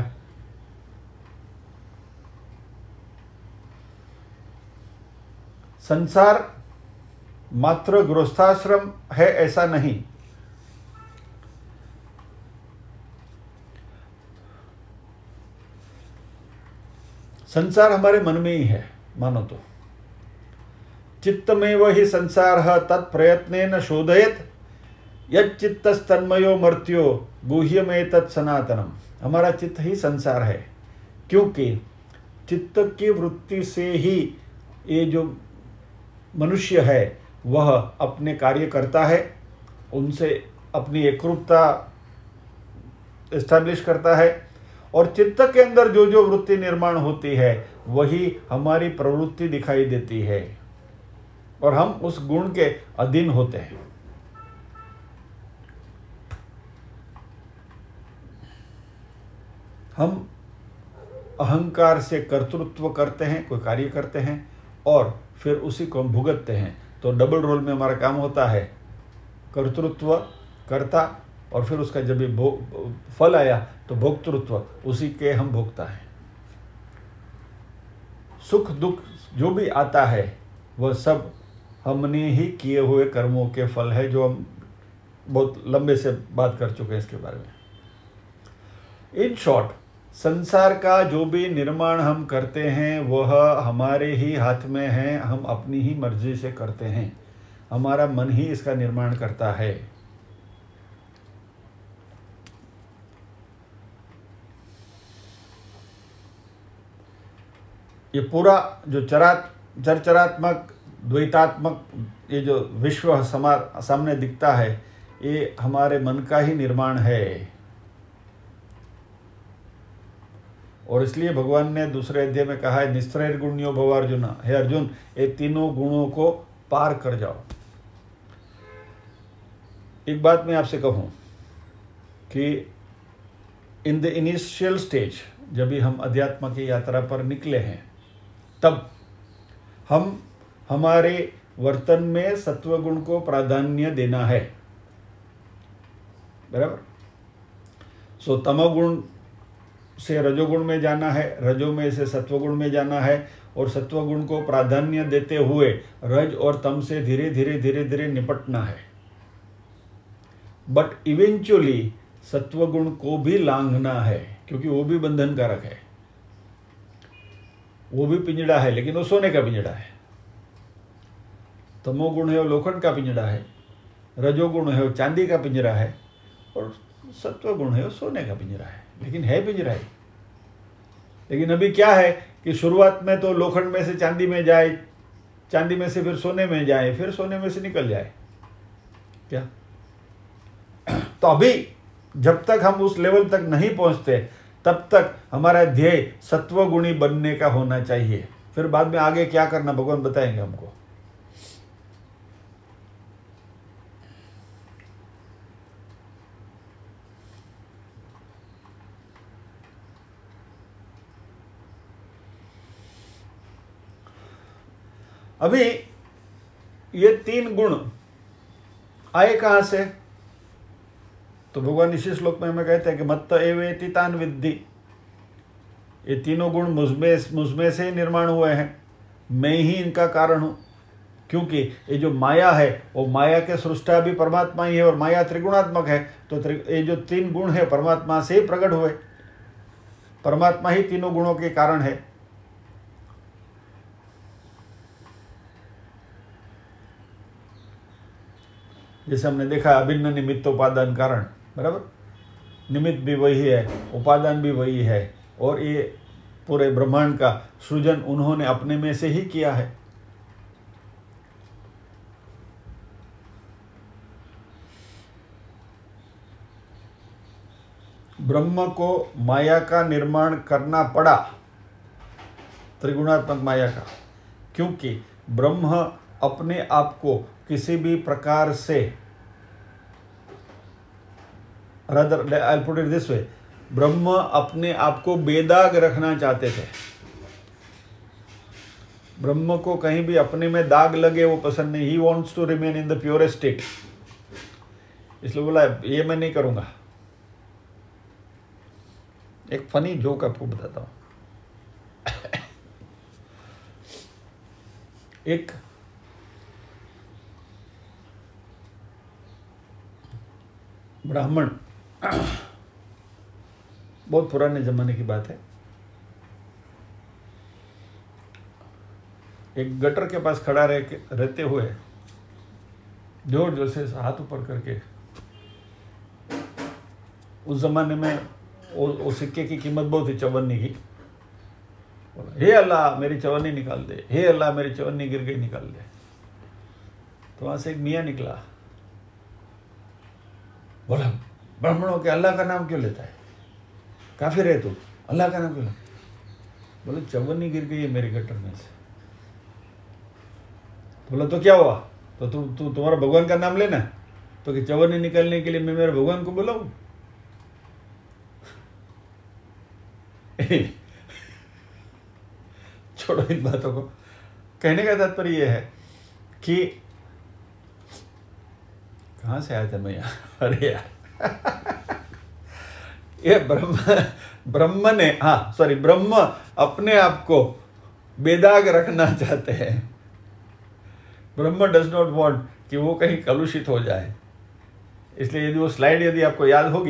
Speaker 1: संसार मात्र गृहस्थाश्रम है ऐसा नहीं। संसार हमारे मन में ही है, मानो तो। चित्तमेव ही संसार तत्प्रयत्नेन शोधयेत यच्चित्तस्तन्मयो मर्त्यो गुह्यमेतत् सनातनम। हमारा चित्त ही संसार है, क्योंकि चित्त की वृत्ति से ही ये जो मनुष्य है वह अपने कार्य करता है, उनसे अपनी एकरूपता एस्टैब्लिश करता है, और चित्त के अंदर जो जो वृत्ति निर्माण होती है वही हमारी प्रवृत्ति दिखाई देती है और हम उस गुण के अधीन होते हैं। हम अहंकार से कर्तृत्व करते हैं, कोई कार्य करते हैं और फिर उसी को हम भुगतते हैं। तो डबल रोल में हमारा काम होता है, कर्तृत्व करता और फिर उसका जब भी फल आया तो भोक्तृत्व, उसी के हम भोगता है। सुख दुख जो भी आता है वह सब हमने ही किए हुए कर्मों के फल है, जो हम बहुत लंबे से बात कर चुके हैं इसके बारे में। इन शॉर्ट, संसार का जो भी निर्माण हम करते हैं वह हमारे ही हाथ में है, हम अपनी ही मर्जी से करते हैं। हमारा मन ही इसका निर्माण करता है। ये पूरा जो चरचरात्मक द्वैतात्मक ये जो विश्व सामने दिखता है, ये हमारे मन का ही निर्माण है। और इसलिए भगवान ने दूसरे अध्याय में कहा है, निस्त्रैर गुण्यो भव अर्जुन। हे अर्जुन, ये तीनों गुणों को पार कर जाओ। एक बात मैं आपसे कहूं कि इन द इनिशियल स्टेज, जब भी हम अध्यात्म की यात्रा पर निकले हैं, तब हम हमारे वर्तन में सत्व गुण को प्राधान्य देना है, बराबर। सो तमोगुण से रजोगुण में जाना है, रजो में से सत्वगुण में जाना है, और सत्वगुण को प्राधान्य देते हुए रज और तम से धीरे धीरे निपटना है। बट इवेंचुअली सत्वगुण को भी लांघना है, क्योंकि वो भी बंधनकारक है, वो भी पिंजड़ा है, लेकिन वो सोने का पिंजड़ा है। तमोगुण है वो लोखंड का पिंजड़ा है, रजोगुण है वो चांदी का पिंजरा है, और सत्वगुण है वो सोने का पिंजरा है, लेकिन है पिंजरा ही। लेकिन अभी क्या है कि शुरुआत में तो लोखंड में से चांदी में जाए, चांदी में से फिर सोने में जाए, फिर सोने में से निकल जाए क्या। तो अभी जब तक हम उस लेवल तक नहीं पहुंचते, तब तक हमारा ध्येय सत्वगुणी बनने का होना चाहिए। फिर बाद में आगे क्या करना भगवान बताएंगे हमको। अभी ये तीन गुण आए कहां से? तो भगवान इसी श्लोक में हमें कहते हैं कि मत्त एवेति तान विद्धि। ये तीनों गुण मुझमें से निर्माण हुए हैं, मैं ही इनका कारण हूं। क्योंकि ये जो माया है वो माया के सृष्टा भी परमात्मा ही है, और माया त्रिगुणात्मक है। तो ये जो तीन गुण है परमात्मा से ही प्रकट हुए, परमात्मा ही तीनों गुणों के कारण है। जैसे हमने देखा अभिन्न निमित्त उपादान कारण, बराबर। निमित्त भी वही है, उपादान भी वही है, और ये पूरे ब्रह्मांड का सृजन उन्होंने अपने में से ही किया है। ब्रह्म को माया का निर्माण करना पड़ा, त्रिगुणात्मक माया का, क्योंकि ब्रह्म अपने आप को किसी भी प्रकार से, rather I'll put it this way, ब्रह्म अपने आप को बेदाग रखना चाहते थे। ब्रह्म को कहीं भी अपने में दाग लगे वो पसंद नहीं। He wants to remain in the purest state. इसलिए बोला ये मैं नहीं करूंगा। एक फनी जोक आपको बताता हूं। एक ब्राह्मण, बहुत पुराने जमाने की बात है, एक गटर के पास खड़ा रहते हुए जोर जोर से हाथ ऊपर करके, उस जमाने में वो सिक्के की कीमत बहुत थी, चवन्नी की। बोला हे अल्लाह मेरी चवन्नी निकाल दे, हे अल्लाह मेरी चवन्नी गिर गई, निकाल दे। तो वहां से एक मियाँ निकला, बोला ब्राह्मणों के अल्लाह का नाम क्यों लेता है, काफिर है तू, अल्लाह का नाम क्यों लेता? बोले चवन्नी गिर गई है मेरे गटर में से। बोला तो क्या हुआ? तो तू तुम्हारा भगवान का नाम लेना। तो कि चवन्नी निकालने के लिए मैं मेरे भगवान को बुलाऊं? छोड़ो इन बातों को। कहने का तात्पर्य यह है कि कहां से आया था मैं यहाँ? अरे यार ये ब्रह्म ने, हाँ सॉरी, ब्रह्म अपने आप को बेदाग रखना चाहते हैं। ब्रह्म डज नॉट वांट कि वो कहीं कलुषित हो जाए। इसलिए यदि वो स्लाइड यदि आपको याद होगी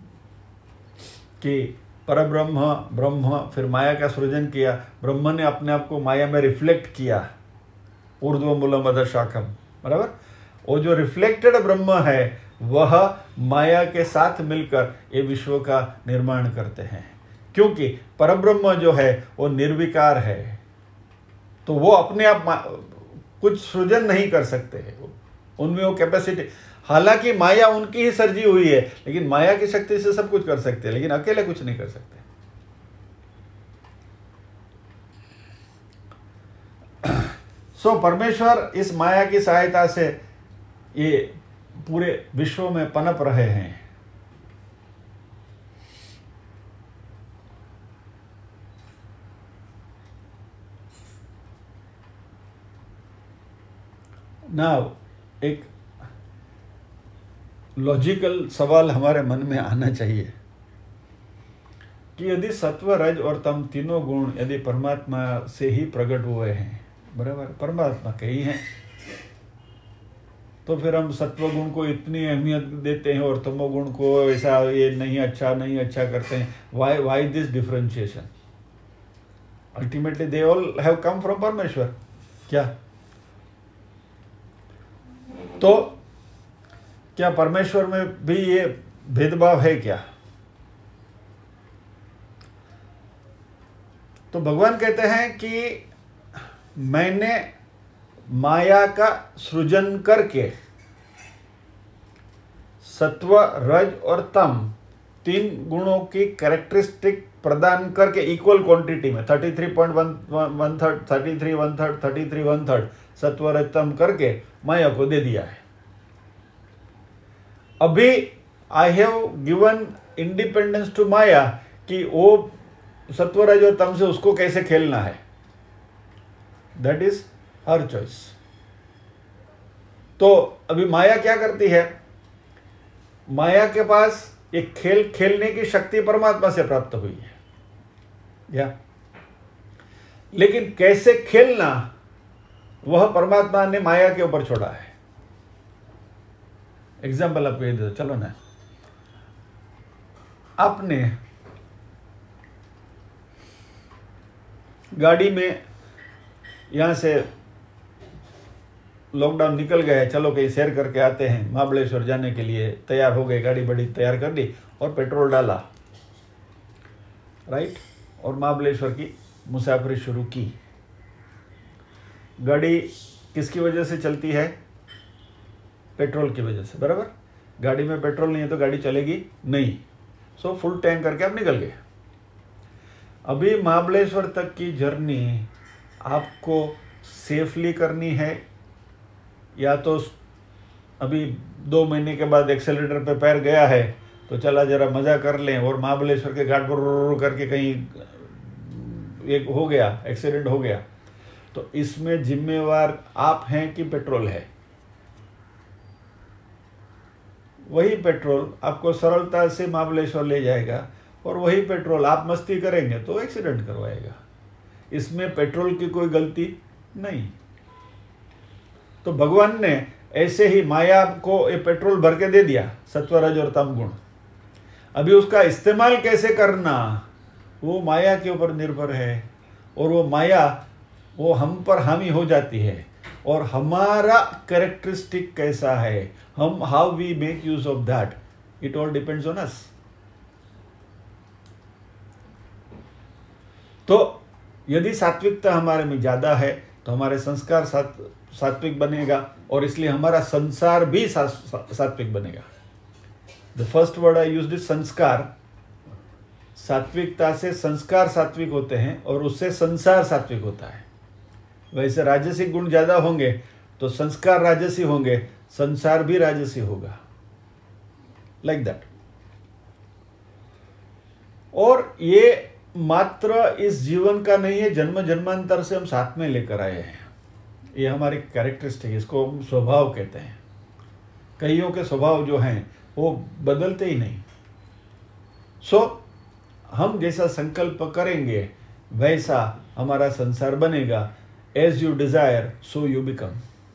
Speaker 1: कि परब्रह्म ब्रह्म फिर माया का सृजन किया, ब्रह्म ने अपने आप को माया में रिफ्लेक्ट किया, ऊर्ध्व मूलम अधः शाखम, बराबर। वो जो रिफ्लेक्टेड ब्रह्म है वह माया के साथ मिलकर ये विश्व का निर्माण करते हैं। क्योंकि परब्रह्म जो है वो निर्विकार है, तो वो अपने आप कुछ सृजन नहीं कर सकते हैं, उनमें वो कैपेसिटी, हालांकि माया उनकी ही सर्जी हुई है, लेकिन माया की शक्ति से सब कुछ कर सकते हैं, लेकिन अकेले कुछ नहीं कर सकते। सो परमेश्वर इस माया की सहायता से ये पूरे विश्व में पनप रहे हैं। नाउ एक लॉजिकल सवाल हमारे मन में आना चाहिए कि यदि सत्व, रज और तम तीनों गुण यदि परमात्मा से ही प्रकट हुए हैं, बराबर, परमात्मा के ही हैं, तो फिर हम सत्व गुण को इतनी अहमियत देते हैं और तमोगुण को ऐसा ये नहीं अच्छा करते हैं। Why this differentiation? Ultimately they all have come from परमेश्वर। क्या तो क्या परमेश्वर में भी ये भेदभाव है क्या? तो भगवान कहते हैं कि मैंने माया का सृजन करके सत्व, रज और तम तीन गुणों की कैरेक्टरिस्टिक प्रदान करके इक्वल क्वांटिटी में 33.1/3 33 1/3 33 1/3 सत्व, रज, तम करके माया को दे दिया है। अभी I have given independence to Maya कि वो सत्व, रज और तम से उसको कैसे खेलना है, दैट इज हर चॉइस। तो अभी माया क्या करती है? माया के पास एक खेल खेलने की शक्ति परमात्मा से प्राप्त हुई है, या लेकिन कैसे खेलना वह परमात्मा ने माया के ऊपर छोड़ा है। एग्जाम्पल आपको ये दे, चलो ना, आपने गाड़ी में यहाँ से लॉकडाउन निकल गया है, चलो कहीं सैर करके आते हैं, महाबलेश्वर जाने के लिए तैयार हो गए, गाड़ी बड़ी तैयार कर दी और पेट्रोल डाला, राइट, और महाबलेश्वर की मुसाफरी शुरू की। गाड़ी किसकी वजह से चलती है? पेट्रोल की वजह से, बराबर। गाड़ी में पेट्रोल नहीं है तो गाड़ी चलेगी नहीं। सो फुल टैंक करके आप निकल गए। अभी महाबलेश्वर तक की जर्नी आपको सेफली करनी है, या तो अभी 2 महीने के बाद एक्सेलेरेटर पे पैर गया है तो चला जरा मज़ा कर लें, और महाबलेश्वर के घाट पर करके कहीं एक हो गया, एक्सीडेंट हो गया, तो इसमें जिम्मेवार आप हैं कि पेट्रोल है? वही पेट्रोल आपको सरलता से महाबलेश्वर ले जाएगा, और वही पेट्रोल आप मस्ती करेंगे तो एक्सीडेंट करवाएगा। इसमें पेट्रोल की कोई गलती नहीं। तो भगवान ने ऐसे ही माया को ये पेट्रोल भर के दे दिया, सत्व, रज और तम गुण। अभी उसका इस्तेमाल कैसे करना वो माया के ऊपर निर्भर है, और वो माया वो हम पर हावी हो जाती है, और हमारा कैरेक्टरिस्टिक कैसा है, हम how we make use of that, it all depends on us. तो यदि सात्विकता हमारे में ज्यादा है तो हमारे संस्कार सात्विक बनेगा, और इसलिए हमारा संसार भी सात्विक बनेगा। The first word I used is संस्कार। सात्विकता से संस्कार सात्विक होते हैं और उससे संसार सात्विक होता है। वैसे राजसिक गुण ज्यादा होंगे तो संस्कार राजसी होंगे, संसार भी राजसी होगा, लाइक दैट। और ये मात्र इस जीवन का नहीं है, जन्म जन्मांतर से हम साथ में लेकर आए हैं। ये हमारी कैरेक्टरिस्टिक, इसको हम स्वभाव कहते हैं। कईयों के स्वभाव जो हैं वो बदलते ही नहीं। सो हम जैसा संकल्प करेंगे वैसा हमारा संसार बनेगा। As you desire so you become.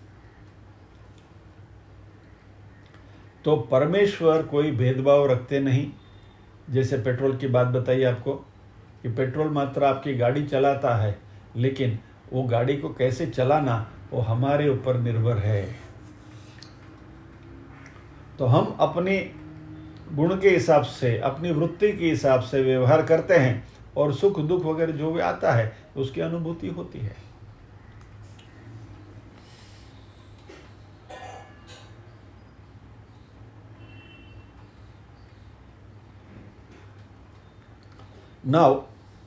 Speaker 1: तो परमेश्वर कोई भेदभाव रखते नहीं। जैसे पेट्रोल की बात बताई आपको कि पेट्रोल मात्र आपकी गाड़ी चलाता है, लेकिन वो गाड़ी को कैसे चलाना वो हमारे ऊपर निर्भर है। तो हम अपने गुण के हिसाब से, अपनी वृत्ति के हिसाब से व्यवहार करते हैं, और सुख दुख वगैरह जो भी आता है उसकी अनुभूति होती है। नाउ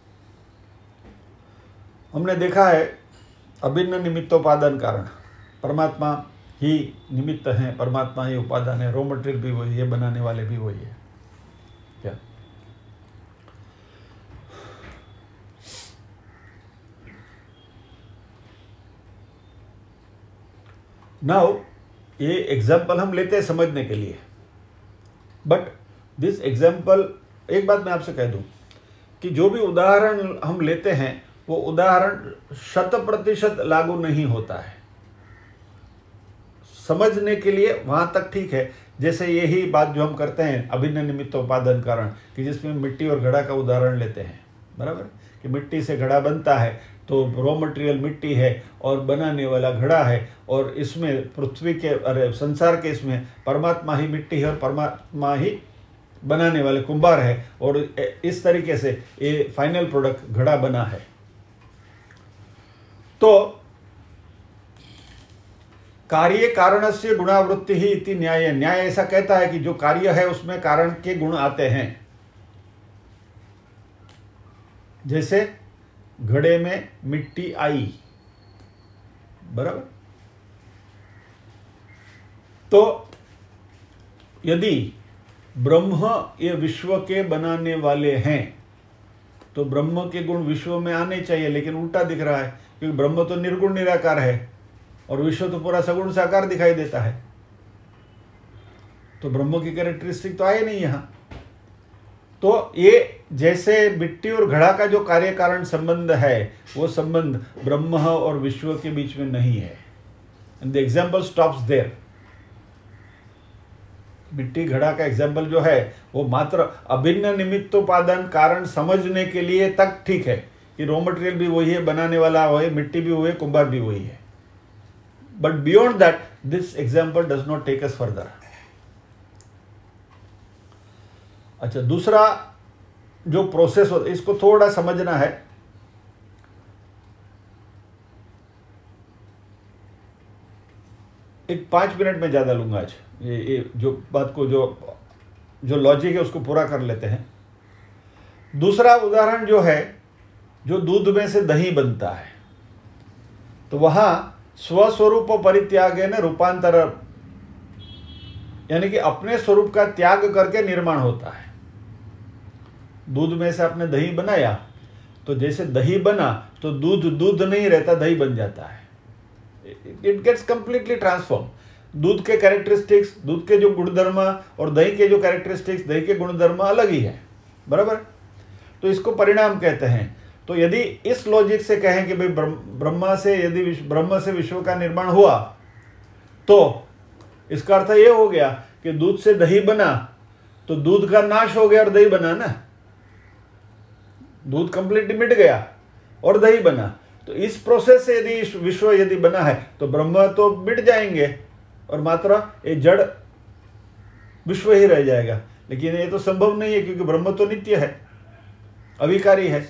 Speaker 1: हमने देखा है अभिन्न निमित्तोपादान कारण, परमात्मा ही निमित्त हैं, परमात्मा ही उपादान है, रॉ मटेरियल भी वही है, बनाने वाले भी वही है। क्या नाउ ये एग्जाम्पल हम लेते हैं समझने के लिए, बट दिस एग्जाम्पल, एक बात मैं आपसे कह दूं कि जो भी उदाहरण हम लेते हैं वो उदाहरण 100% लागू नहीं होता है। समझने के लिए वहां तक ठीक है, जैसे यही बात जो हम करते हैं अभिन्न निमित्त उपादान कारण, कि जिसमें मिट्टी और घड़ा का उदाहरण लेते हैं, बराबर, कि मिट्टी से घड़ा बनता है तो रॉ मटेरियल मिट्टी है और बनाने वाला घड़ा है, और इसमें पृथ्वी के संसार के इसमें परमात्मा ही मिट्टी है और परमात्मा ही बनाने वाले कुंभार है, और इस तरीके से ये फाइनल प्रोडक्ट घड़ा बना है। तो कार्य कारणस्य गुणावृत्ति ही इति न्याय, न्याय ऐसा कहता है कि जो कार्य है उसमें कारण के गुण आते हैं। जैसे घड़े में मिट्टी आई, बराबर, तो यदि ब्रह्म ये विश्व के बनाने वाले हैं तो ब्रह्म के गुण विश्व में आने चाहिए, लेकिन उल्टा दिख रहा है, क्योंकि ब्रह्म तो निर्गुण निराकार है और विश्व तो पूरा सगुण साकार दिखाई देता है, तो ब्रह्म की कैरेक्टरिस्टिक तो आए नहीं यहां। तो ये जैसे मिट्टी और घड़ा का जो कार्य कारण संबंध है वो संबंध ब्रह्म और विश्व के बीच में नहीं है, and the example stops there. मिट्टी घड़ा का एग्जाम्पल जो है वो मात्र अभिन्न निमित्तोपादान कारण समझने के लिए तक ठीक है, कि रॉ मटेरियल भी वही है, बनाने वाला वही, मिट्टी भी वही है, कुंभार भी वही है, but beyond that this example does not take us further. अच्छा, दूसरा जो प्रोसेस होता है इसको थोड़ा समझना है। एक 5 मिनट में ज्यादा लूंगा आज, ये जो बात को जो लॉजिक है उसको पूरा कर लेते हैं। दूसरा उदाहरण जो है, जो दूध में से दही बनता है, तो वहां स्वस्वरूप परित्याग है ना, रूपांतर, यानी कि अपने स्वरूप का त्याग करके निर्माण होता है। दूध में से आपने दही बनाया तो जैसे दही बना तो दूध नहीं रहता, दही बन जाता है, इट गेट्स कंप्लीटली ट्रांसफॉर्म। दूध के कैरेक्टरिस्टिक्स, दूध के जो गुणधर्म और दही के जो कैरेक्टरिस्टिक्स, दही के गुणधर्म अलग ही है, बराबर, तो इसको परिणाम कहते हैं। तो यदि इस लॉजिक से कहें कि भाई ब्रह्मा से यदि ब्रह्म से विश्व का निर्माण हुआ, तो इसका अर्थ यह हो गया कि दूध से दही बना तो दूध का नाश हो गया और दही बना ना, दूध कंप्लीटली मिट गया और दही बना। तो इस प्रोसेस से यदि विश्व यदि बना है तो ब्रह्म तो मिट जाएंगे और मात्र ये जड़ विश्व ही रह जाएगा, लेकिन ये तो संभव नहीं है क्योंकि ब्रह्म तो नित्य है, अविकारी है।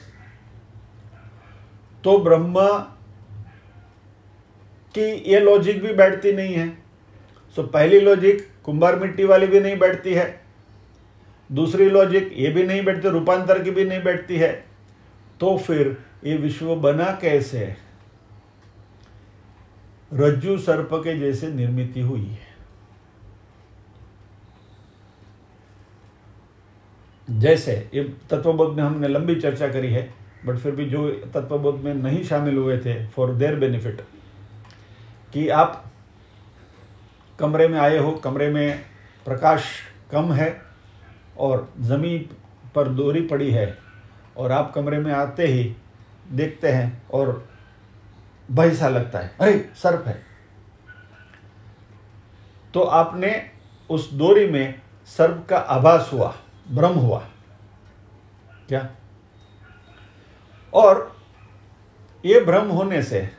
Speaker 1: तो ब्रह्मा की ये लॉजिक भी बैठती नहीं है। सो पहली लॉजिक कुंभार मिट्टी वाली भी नहीं बैठती है, दूसरी लॉजिक ये भी नहीं बैठती, रूपांतर की भी नहीं बैठती है। तो फिर ये विश्व बना कैसे? रज्जु सर्प के जैसे निर्मित हुई है। जैसे ये तत्वबोध में हमने लंबी चर्चा करी है, बट फिर भी जो तत्वबोध में नहीं शामिल हुए थे, फॉर देयर बेनिफिट, कि आप कमरे में आए हो, कमरे में प्रकाश कम है और जमीन पर डोरी पड़ी है, और आप कमरे में आते ही देखते हैं और भय सा लगता है, अरे सर्प है। तो आपने उस डोरी में सर्प का आभास हुआ, भ्रम हुआ क्या? और ये भ्रम होने से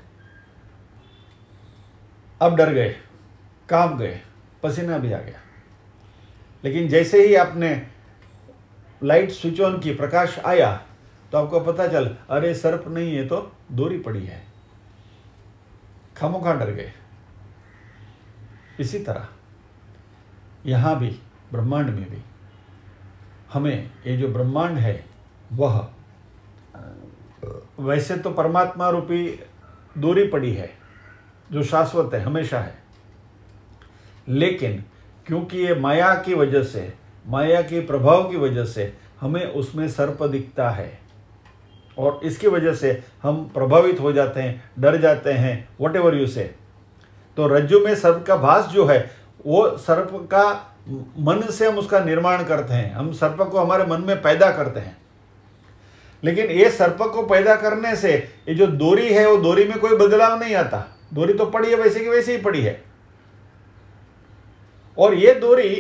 Speaker 1: अब डर गए, कांप गए, पसीना भी आ गया। लेकिन जैसे ही आपने लाइट स्विच ऑन की, प्रकाश आया, तो आपको पता चल, अरे सर्प नहीं है तो डोरी पड़ी है, खामोखा डर गए। इसी तरह यहां भी, ब्रह्मांड में भी, हमें ये जो ब्रह्मांड है वह वैसे तो परमात्मा रूपी डोरी पड़ी है जो शाश्वत है, हमेशा है, लेकिन क्योंकि ये माया की वजह से, माया के प्रभाव की वजह से हमें उसमें सर्प दिखता है और इसकी वजह से हम प्रभावित हो जाते हैं, डर जाते हैं, वट एवर यू से। तो रज्जु में सर्प का भास जो है वो सर्प का मन से हम उसका निर्माण करते हैं, हम सर्प को हमारे मन में पैदा करते हैं। लेकिन ये सर्प को पैदा करने से ये जो डोरी है वो डोरी में कोई बदलाव नहीं आता, डोरी तो पड़ी है वैसे की वैसे ही पड़ी है। और ये डोरी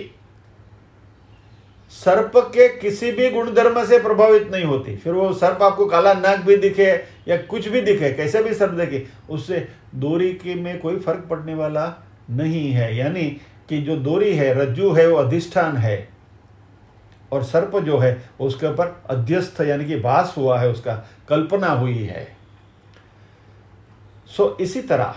Speaker 1: सर्प के किसी भी गुणधर्म से प्रभावित नहीं होती। फिर वो सर्प आपको काला नाक भी दिखे या कुछ भी दिखे, कैसे भी सर्प दिखे, उससे डोरी के में कोई फर्क पड़ने वाला नहीं है। यानी कि जो डोरी है, रज्जु है, वो अधिष्ठान है और सर्प जो है उसके ऊपर अध्यस्थ यानी कि भास हुआ है, उसका कल्पना हुई है। सो इसी तरह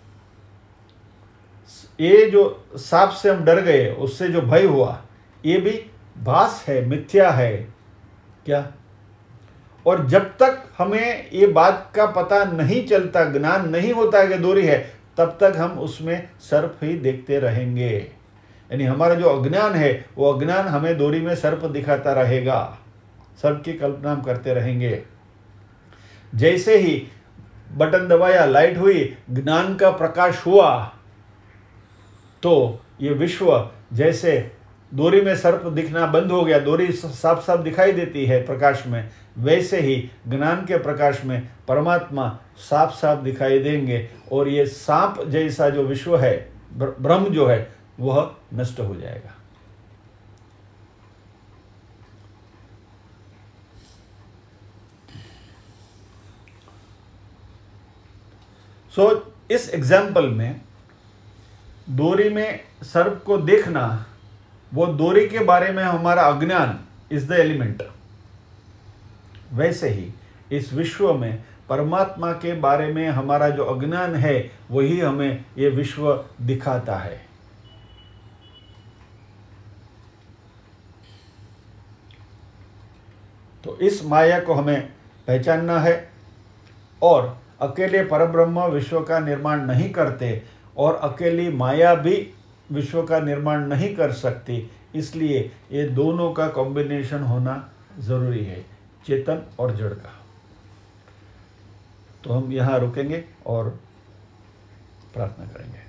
Speaker 1: ये जो सांप से हम डर गए, उससे जो भय हुआ, ये भी भास है, मिथ्या है क्या। और जब तक हमें ये बात का पता नहीं चलता, ज्ञान नहीं होता कि डोरी है, तब तक हम उसमें सर्प ही देखते रहेंगे। यानी हमारा जो अज्ञान है वो अज्ञान हमें डोरी में सर्प दिखाता रहेगा, सर्प की कल्पना हम करते रहेंगे। जैसे ही बटन दबाया, लाइट हुई, ज्ञान का प्रकाश हुआ, तो ये विश्व जैसे डोरी में सर्प दिखना बंद हो गया, डोरी साफ साफ दिखाई देती है प्रकाश में, वैसे ही ज्ञान के प्रकाश में परमात्मा साफ साफ दिखाई देंगे और ये सांप जैसा जो विश्व है, ब्रह्म जो है, वह नष्ट हो जाएगा। इस एग्जाम्पल में डोरी में सर्प को देखना, वो डोरी के बारे में हमारा अज्ञान इज द एलिमेंट। वैसे ही इस विश्व में परमात्मा के बारे में हमारा जो अज्ञान है वही हमें ये विश्व दिखाता है। तो इस माया को हमें पहचानना है और अकेले परब्रह्म विश्व का निर्माण नहीं करते और अकेली माया भी विश्व का निर्माण नहीं कर सकती, इसलिए ये दोनों का कॉम्बिनेशन होना जरूरी है, चेतन और जड़ का। तो हम यहाँ रुकेंगे और प्रार्थना करेंगे।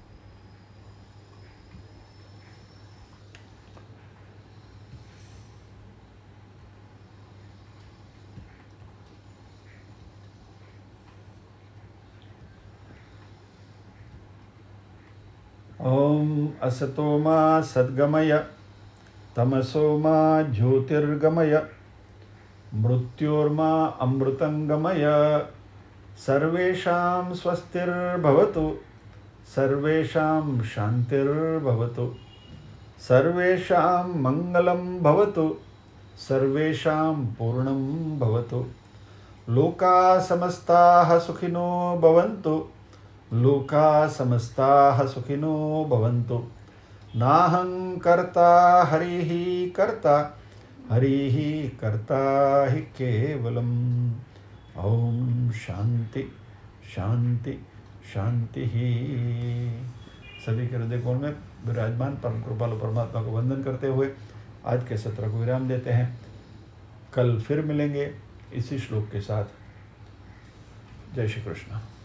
Speaker 1: ओम असतो मा सद्गमय तमसो मा ज्योतिर्गमय मृत्योर्मा अमृतंगमय सर्वेषां स्वस्तिर्भवतु सर्वेषां शांतिर्भवतु सर्वेषां मंगलं भवतु सर्वेषां पूर्णं भवतु लोका समस्ताः सुखिनो भवन्तु लोका समस्ताः सुखिनो भवन्तु नाहं कर्ता हरिः कर्ता हरिः कर्ता हि केवलम्। ओम शांति शांति शांति ही। सभी के हृदय कोण में विराजमान परम कृपालु परमात्मा को वंदन करते हुए आज के सत्र को विराम देते हैं। कल फिर मिलेंगे इसी श्लोक के साथ। जय श्री कृष्ण।